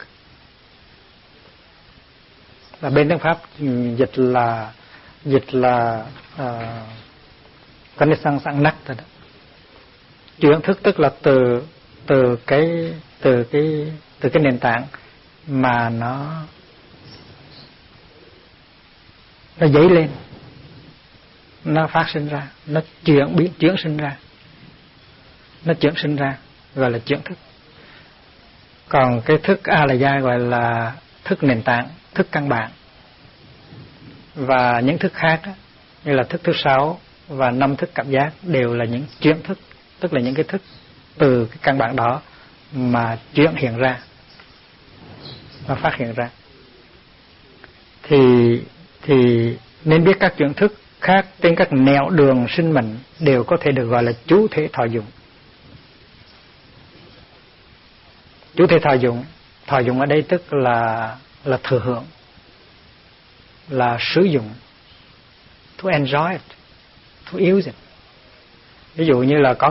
Và bên tiếng Pháp dịch là connaissance en acte đó. Chuyển thức tức là từ cái nền tảng mà nó dấy lên, nó phát sinh ra, nó chuyển sinh ra gọi là chuyển thức. Còn cái thức a la gia gọi là thức nền tảng, thức căn bản. Và những thức khác như là thức thứ 6 và 5 thức cảm giác đều là những chuyển thức, tức là những cái thức từ cái căn bản đó mà chuyển hiện ra, và phát hiện ra. Thì nên biết các chuyển thức khác trên các nẻo đường sinh mệnh đều có thể được gọi là chú thể thọ dụng. Chú thể thọ dụng ở đây tức là thừa hưởng, là sử dụng, to enjoy it, to use it. Ví dụ như là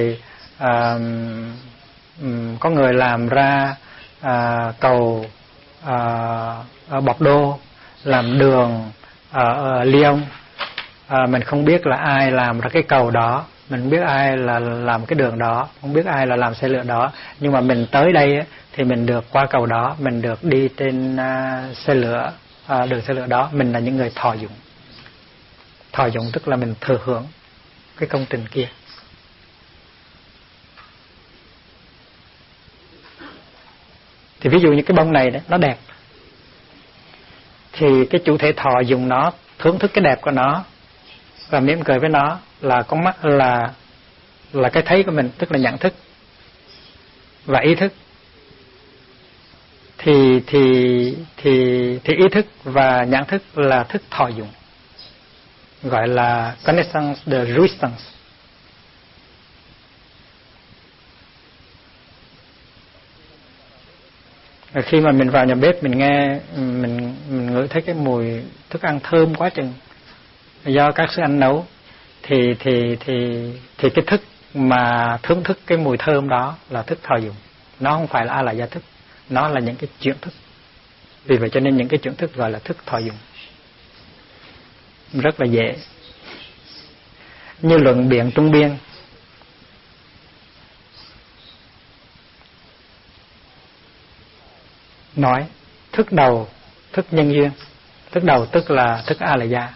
có người làm ra cầu ở Bordeaux, làm đường ở Lyon. Mình không biết là ai làm ra cái cầu đó, mình không biết ai là làm cái đường đó, không biết ai là làm xe lửa đó, nhưng mà mình tới đây thì mình được qua cầu đó, mình được đi trên xe lửa, đường xe lửa đó. Mình là những người thọ dụng. Thọ dụng tức là mình thừa hưởng cái công trình kia. Thì ví dụ như cái bông này đấy, nó đẹp, thì cái chủ thể thọ dùng nó, thưởng thức cái đẹp của nó và mỉm cười với nó, là con mắt, là cái thấy của mình, tức là nhận thức và ý thức. thì ý thức và nhãn thức là thức thọ dụng, gọi là connaissance de jouissance. Khi mà mình vào nhà bếp, mình nghe mình ngửi thấy cái mùi thức ăn thơm quá chừng, do các sư anh nấu, thì cái thức mà thưởng thức cái mùi thơm đó là thức thọ dụng. Nó không phải là a la gia thức, nó là những cái chuyển thức. Vì vậy cho nên những cái chuyển thức gọi là thức thọ dụng, rất là dễ. Như luận biện Trung Biên nói thức đầu, thức nhân duyên. Thức đầu tức là thức a la gia,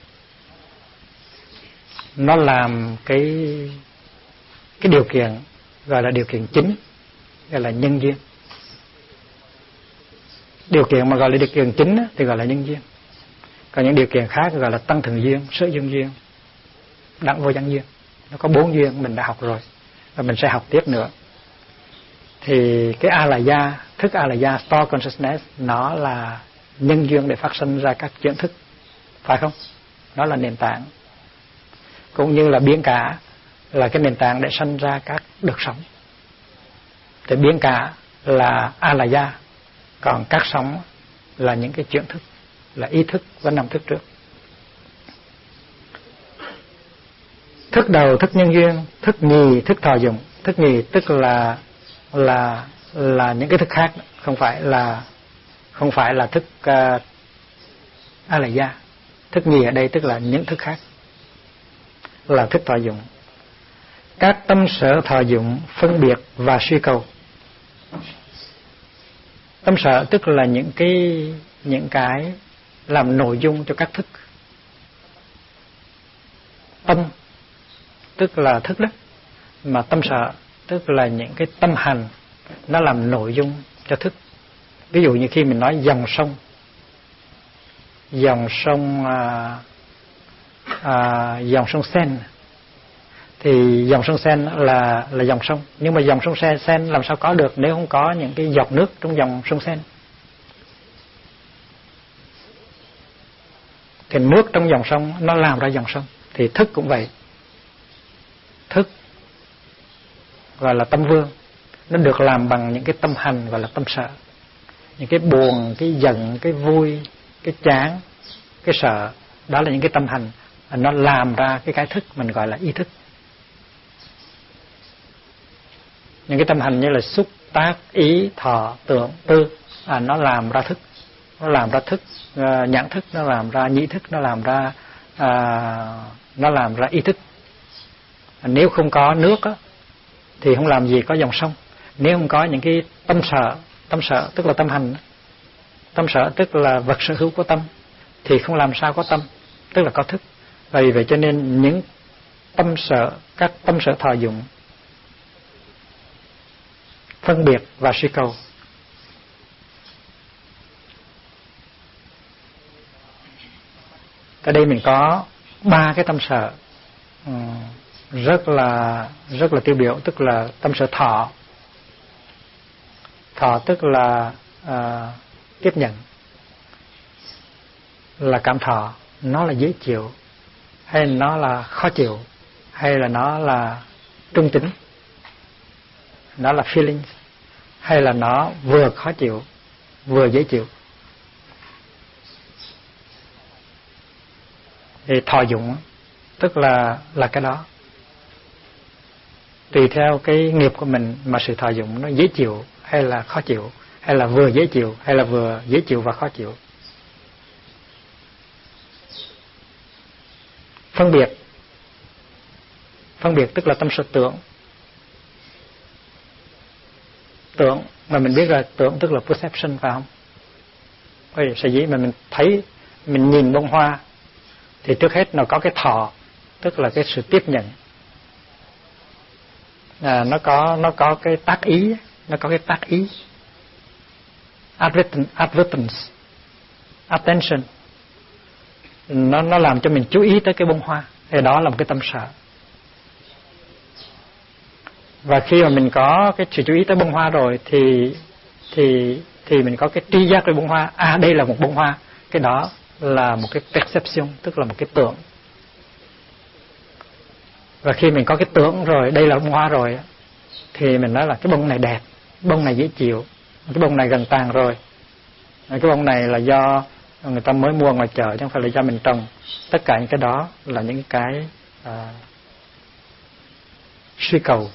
nó làm cái điều kiện gọi là điều kiện chính, gọi là nhân duyên. Điều kiện mà gọi là điều kiện chính thì gọi là nhân duyên. Còn những điều kiện khác gọi là tăng thượng duyên, sở dương duyên, đẳng vô gián duyên. Nó có 4 duyên mình đã học rồi, và mình sẽ học tiếp nữa. Thì cái a la gia, thức a la gia, store consciousness, nó là nhân duyên để phát sinh ra các chuyển thức, phải không? Nó là nền tảng. Cũng như là biến cả là cái nền tảng để sinh ra các đợt sống. Thì biến cả là a la gia, còn các sống là những cái chuyển thức, là ý thức và năm thức trước. Thức đầu, thức nhân duyên, thức nhì, thức thọ dụng. Thức nhì tức là những cái thức khác, không phải là thức a la gia. Thức nhì ở đây tức là những thức khác, là thức thọ dụng. Các tâm sở thọ dụng phân biệt và suy cầu. Tâm sở tức là những cái làm nội dung cho các thức. Tâm tức là thức đó, mà tâm sở tức là những cái tâm hành nó làm nội dung cho thức. Ví dụ như khi mình nói dòng sông Sen, thì dòng sông Sen là dòng sông, nhưng mà dòng sông Sen làm sao có được nếu không có những cái giọt nước trong dòng sông Sen? Thì nước trong dòng sông nó làm ra dòng sông. Thì thức cũng vậy. Thức gọi là tâm vương, nó được làm bằng những cái tâm hành gọi là tâm sở. Những cái buồn, cái giận, cái vui, cái chán, cái sợ, đó là những cái tâm hành, nó làm ra cái thức mình gọi là ý thức. Những cái tâm hành như là xúc, tác, ý, thọ, tưởng, tư, nó làm ra thức. Nó làm ra thức nhãn thức, nó làm ra nhĩ thức, nó làm ra ý thức. Nếu không có nước á, thì không làm gì có dòng sông. Nếu không có những cái tâm sở tức là tâm hành, tâm sở tức là vật sở hữu của tâm, thì không làm sao có tâm, tức là có thức. Vì vậy cho nên những tâm sở, các tâm sở thọ dụng phân biệt và suy cầu. Ở đây mình có 3 cái tâm sở rất là tiêu biểu, tức là tâm sở thọ. Thọ tức là tiếp nhận, là cảm thọ, nó là dễ chịu hay nó là khó chịu, hay là nó là trung tính, nó là feeling, hay là nó vừa khó chịu vừa dễ chịu. Thì thọ dụng tức là cái đó. Tùy theo cái nghiệp của mình mà sự thọ dụng nó dễ chịu hay là khó chịu, hay là vừa dễ chịu hay là vừa dễ chịu và khó chịu. Phân biệt tức là tâm sở tưởng. Tưởng mà mình biết là tưởng tức là perception, phải không? Sở dĩ mà mình thấy, mình nhìn bông hoa thì trước hết nó có cái thọ, tức là cái sự tiếp nhận. Nó có cái tác ý, advertence, attention. Nó làm cho mình chú ý tới cái bông hoa, thì đó là một cái tâm sở. Và khi mà mình có cái sự chú ý tới bông hoa rồi thì thì mình có cái tri giác về bông hoa. Đây là một bông hoa. Cái đó là một cái perception, tức là một cái tưởng. Và khi mình có cái tưởng rồi, đây là bông hoa rồi, thì mình nói là cái bông này đẹp, bông này dễ chịu, cái bông này gần tàn rồi, cái bông này là do người ta mới mua ngoài chợ chứ không phải là do mình trồng. Tất cả những cái đó là những cái suy cầu.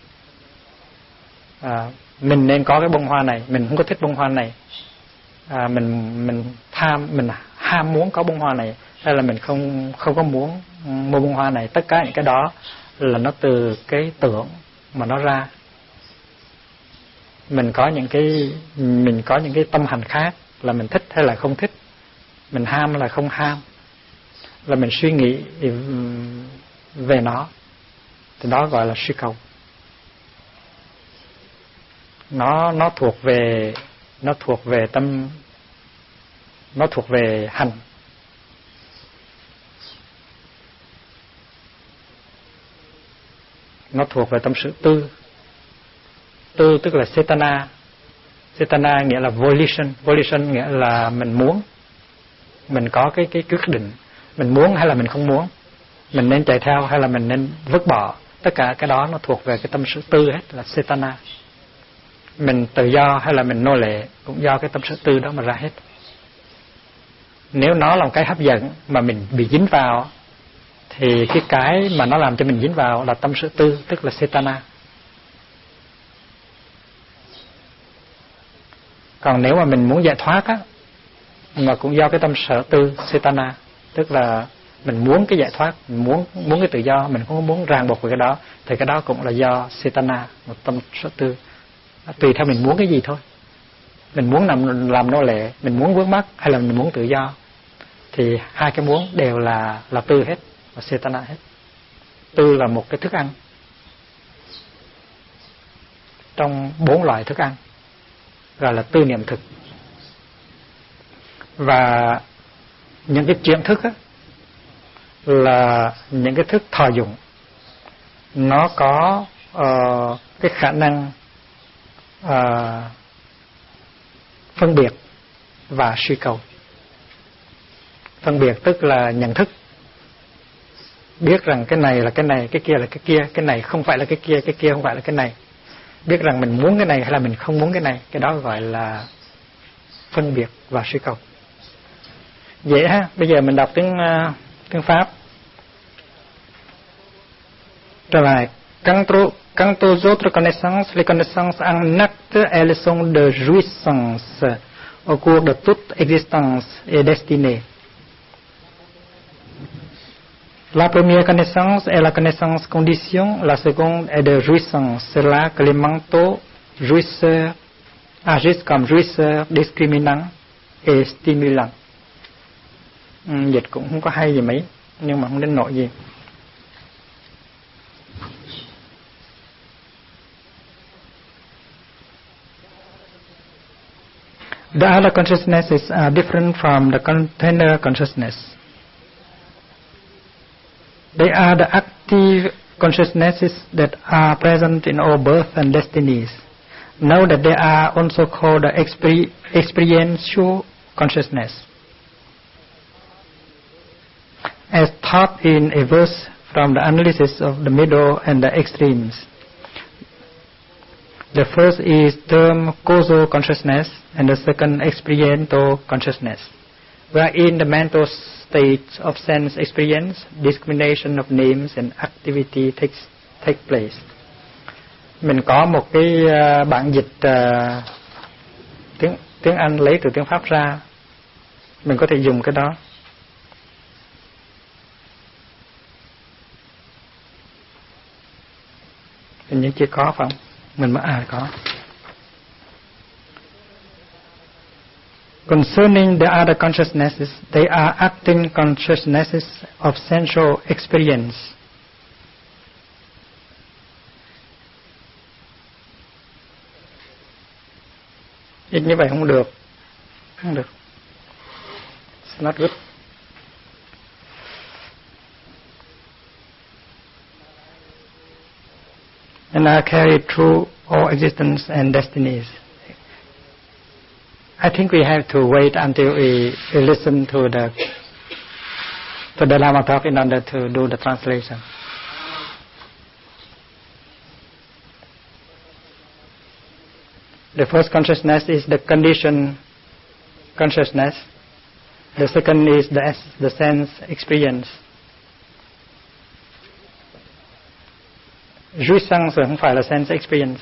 Mình nên có cái bông hoa này, mình không có thích bông hoa này, mình ham muốn có bông hoa này, hay là mình không có muốn mua bông hoa này. Tất cả những cái đó là nó từ cái tưởng mà nó ra. Mình có những cái tâm hành khác, là mình thích hay là không thích, mình ham hay là không ham, là mình suy nghĩ về nó, thì đó gọi là suy cầu. Nó thuộc về tâm, nó thuộc về hành. Nó thuộc về tâm sự tư. Tư tức là Cetana. Cetana nghĩa là volition. Volition nghĩa là mình muốn. Mình có cái quyết định. Mình muốn hay là mình không muốn. Mình nên chạy theo hay là mình nên vứt bỏ. Tất cả cái đó nó thuộc về cái tâm sự tư hết, là Cetana. Mình tự do hay là mình nô lệ cũng do cái tâm sự tư đó mà ra hết. Nếu nó là một cái hấp dẫn mà mình bị dính vào, thì cái mà nó làm cho mình dính vào là tâm sự tư, tức là Cetana. Còn nếu mà mình muốn giải thoát á, mà cũng do cái tâm sở tư Cetana, tức là mình muốn cái giải thoát, mình muốn cái tự do, mình không muốn ràng buộc về cái đó, thì cái đó cũng là do Cetana, một tâm sở tư. Tùy theo mình muốn cái gì thôi. Mình muốn làm nô lệ, mình muốn vướng mắc, hay là mình muốn tự do, thì hai cái muốn đều là tư hết, là Cetana hết. Tư là một cái thức ăn trong 4 loại thức ăn, gọi là tư niệm thực. Và những cái chuyển thức á, là những cái thức thọ dụng. Nó có cái khả năng phân biệt và suy cầu. Phân biệt tức là nhận thức, biết rằng cái này là cái này, cái kia là cái kia, cái này không phải là cái kia không phải là cái này. Biết rằng mình muốn cái này hay là mình không muốn cái này, cái đó gọi là phân biệt và suy cầu. Dễ ha. Bây giờ mình đọc tiếng Pháp. Trở lại. Quant aux autres connaissances, les connaissances en acte, elles sont de jouissance au cours de toute existence et destinée. La première connaissance est la connaissance condition, la seconde est de jouissance. C'est là que les mentaux jouisseurs agissent comme jouisseurs discriminants et stimulants. Dịch cũng không có hay gì mấy, nhưng mà không đến nỗi gì. The other consciousnesses are different from the container consciousness. They are the active consciousnesses that are present in all births and destinies. Know that they are also called the experiential consciousness. As taught in a verse from the analysis of the middle and the extremes. The first is termed causal consciousness and the second experiential consciousness. Wherein the mental states of sense experience, discrimination of names and activity take place. Mình có một cái bản dịch tiếng Anh lấy từ tiếng Pháp ra. Mình có thể dùng cái đó. Hình như chưa có phải không? Mình mới có. Concerning the other consciousnesses, they are acting consciousnesses of sensual experience. Ít như vậy không được. Không được. It's not good. And are carried through all existence and destinies. I think we have to wait until we listen to the Lama talk in order to do the translation. The first consciousness is the conditioned consciousness. The second is the sense experience. Jouissance không phải là sense experience.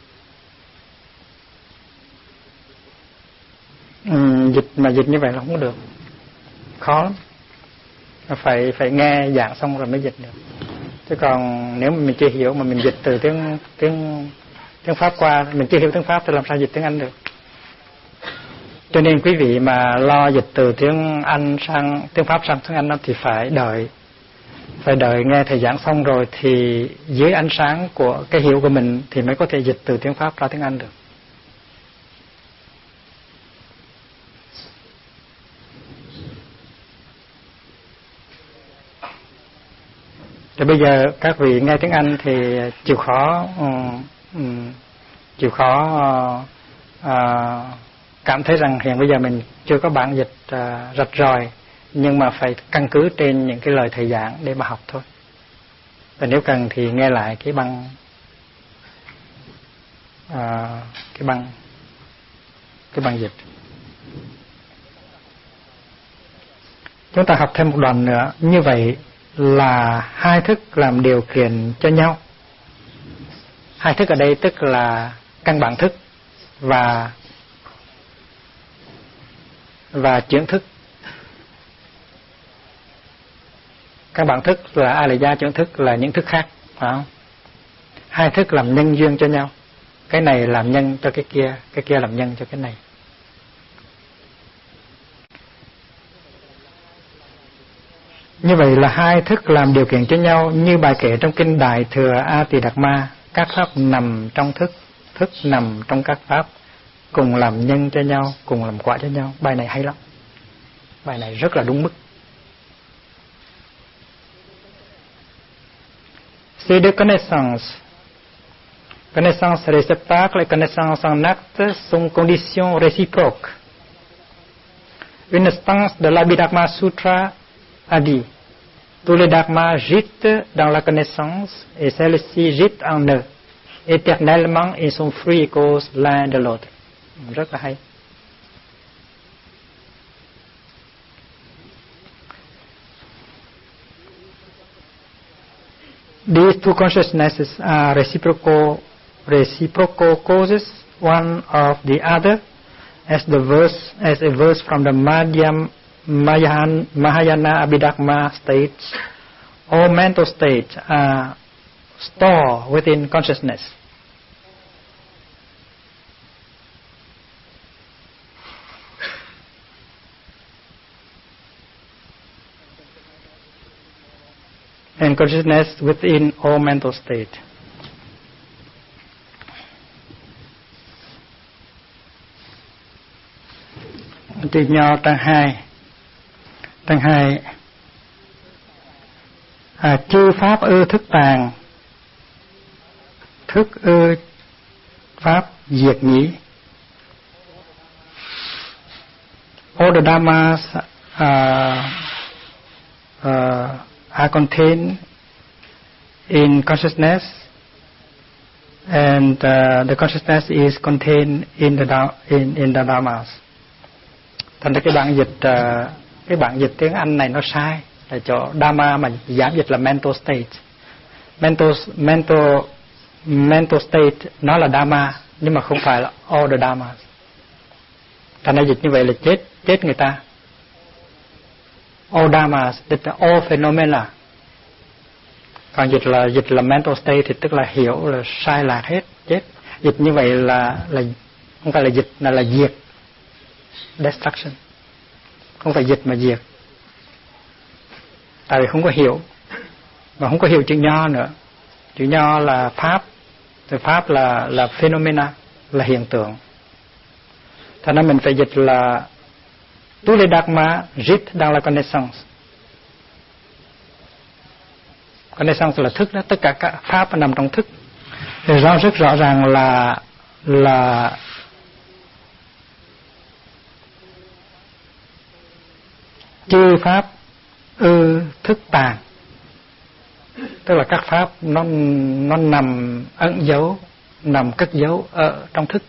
Dịch như vậy là không được, khó lắm. Phải nghe giảng xong rồi mới dịch được. Chứ còn nếu mà mình chưa hiểu mà mình dịch từ tiếng Pháp qua, mình chưa hiểu tiếng Pháp thì làm sao dịch tiếng Anh được. Cho nên quý vị mà lo dịch từ tiếng Pháp sang tiếng Anh thì phải đợi nghe thầy giảng xong rồi thì dưới ánh sáng của cái hiểu của mình thì mới có thể dịch từ tiếng Pháp ra tiếng Anh được. Thì bây giờ các vị nghe tiếng Anh thì chịu khó cảm thấy rằng hiện bây giờ mình chưa có bản dịch rạch ròi, nhưng mà phải căn cứ trên những cái lời thầy giảng để mà học thôi. Và nếu cần thì nghe lại cái băng dịch. Chúng ta học thêm một đoạn nữa. Như vậy là hai thức làm điều kiện cho nhau. Hai thức ở đây tức là căn bản thức và chuyển thức. Căn bản thức là Alaya, chuyển thức là những thức khác, phải không? Hai thức làm nhân duyên cho nhau. Cái này làm nhân cho cái kia làm nhân cho cái này. Như vậy là hai thức làm điều kiện cho nhau, như bài kể trong kinh Đại Thừa A Tỳ Đạt Ma. Các pháp nằm trong thức, thức nằm trong các pháp, cùng làm nhân cho nhau, cùng làm quả cho nhau. Bài này hay lắm. Bài này rất là đúng mức. Ces deux connaissances, connaissance réciproque et connaissance en acte, sont conditions réciproques. Une instance de l'Abhidharma Sutra a dit: tous les dharmas gîtent dans la connaissance et celle-ci gîte en eux. Éternellement, ils sont fruits et causes l'un de l'autre. Rất là hay. These two consciousnesses are reciprocal causes, one of the other, as a verse from the Mahayana Abhidharma states. All mental states are stored within consciousness. And consciousness within all mental states. Từ nho trang 2 chư pháp ư thức tàng, thức ư pháp diệt nhĩ. All the dhammas are contained in consciousness, and the consciousness is contained in the dhammas. Thành ra cái bản dịch tiếng Anh này nó sai, là chỗ dhamma mà giảm dịch là mental state. Mental state nó là dhamma, nhưng mà không phải là all the dhammas. Thành ra dịch như vậy là chết người ta. All dhammas, tức là all phenomena. Còn dịch là mental state thì tức là hiểu là sai lạc hết, chết. Dịch như vậy là không phải là dịch, là diệt, destruction. Không phải dịch mà diệt. Tại vì không có hiểu, mà không có hiểu chữ nho nữa. Chữ nho là pháp, từ pháp là phenomena, là hiện tượng. Thành ra mình phải dịch là tous les dharmas gîtent dans la connaissance. Connaissance là thức đó, tất cả các pháp nằm trong thức. Thì rất rõ ràng là chư pháp ư thức tàng, tức là các pháp nó nằm ẩn giấu, nằm cất giấu ở trong thức.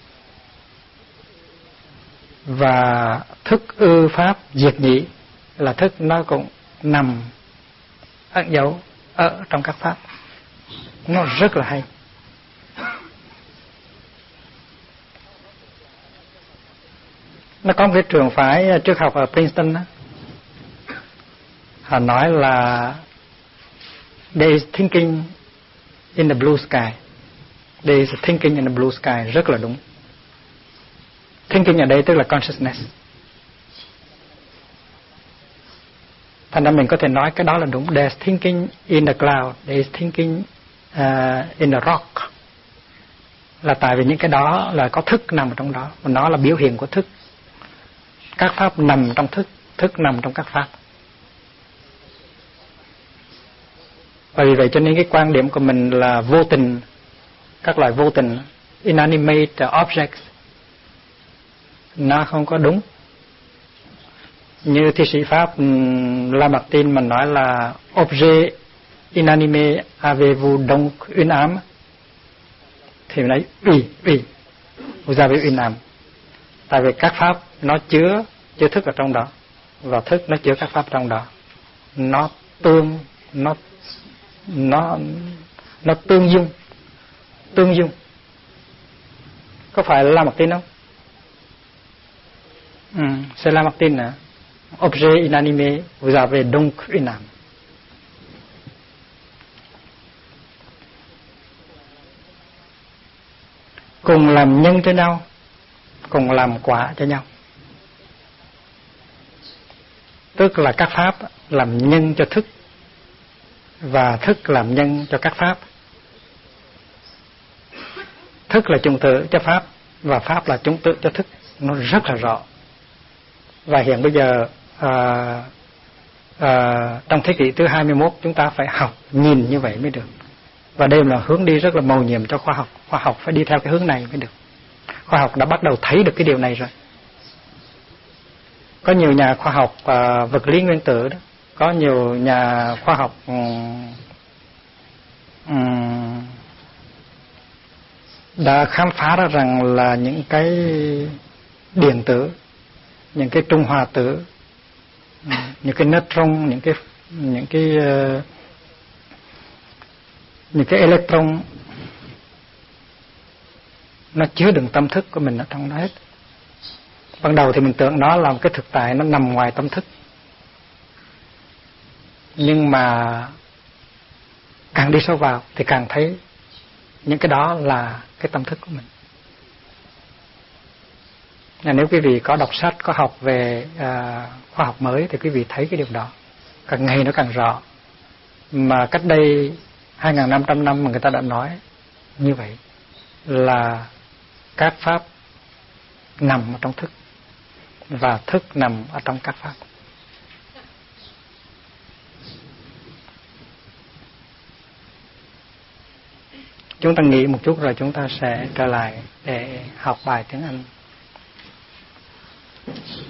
Và thức ư pháp diệt nhị, là thức nó cũng nằm ẩn giấu ở trong các pháp. Nó rất là hay. Nó có một cái trường phái trước học ở Princeton đó, họ nói là there is thinking in the blue sky. There is thinking in the blue sky, rất là đúng. Thinking ở đây tức là consciousness. Thành ra mình có thể nói cái đó là đúng. There's thinking in the cloud, there's thinking in the rock. Là tại vì những cái đó là có thức nằm ở trong đó, và nó là biểu hiện của thức. Các pháp nằm trong thức, thức nằm trong các pháp. Và vì vậy cho nên cái quan điểm của mình là vô tình, các loại vô tình, inanimate objects, nó không có đúng. Như thi sĩ Pháp Lamartine mà nói là objet inanimé avez-vous donc une âme, thì mình nói oui, vous avez une âme. Tại vì các pháp nó chứa thức ở trong đó, và thức nó chứa các pháp trong đó. Nó tương dung. Có phải là Lamartine không? C'est Lamartine. Objet inanimé, vous avez donc une âme. Cùng làm nhân cho nhau, cùng làm quả cho nhau. Tức là các pháp làm nhân cho thức, và thức làm nhân cho các pháp. Thức là chủng tử cho pháp, và pháp là chủng tử cho thức. Nó rất là rõ. Và hiện bây giờ trong thế kỷ thứ 21 chúng ta phải học nhìn như vậy mới được. Và đây là hướng đi rất là mầu nhiệm cho khoa học. Khoa học phải đi theo cái hướng này mới được. Khoa học đã bắt đầu thấy được cái điều này rồi. Có nhiều nhà khoa học vật lý nguyên tử đó, có nhiều nhà khoa học đã khám phá ra rằng là những cái điện tử, những cái trung hòa tử, những cái neutron, những cái electron, nó chứa đựng tâm thức của mình ở trong đó hết. Ban đầu thì mình tưởng nó là một cái thực tại, nó nằm ngoài tâm thức. Nhưng mà càng đi sâu vào thì càng thấy những cái đó là cái tâm thức của mình. Nếu quý vị có đọc sách, có học về khoa học mới thì quý vị thấy cái điều đó. Càng ngày nó càng rõ. Mà cách đây 2.500 năm mà người ta đã nói như vậy, là các pháp nằm ở trong thức, và thức nằm ở trong các pháp. Chúng ta nghỉ một chút rồi chúng ta sẽ trở lại để học bài tiếng Anh.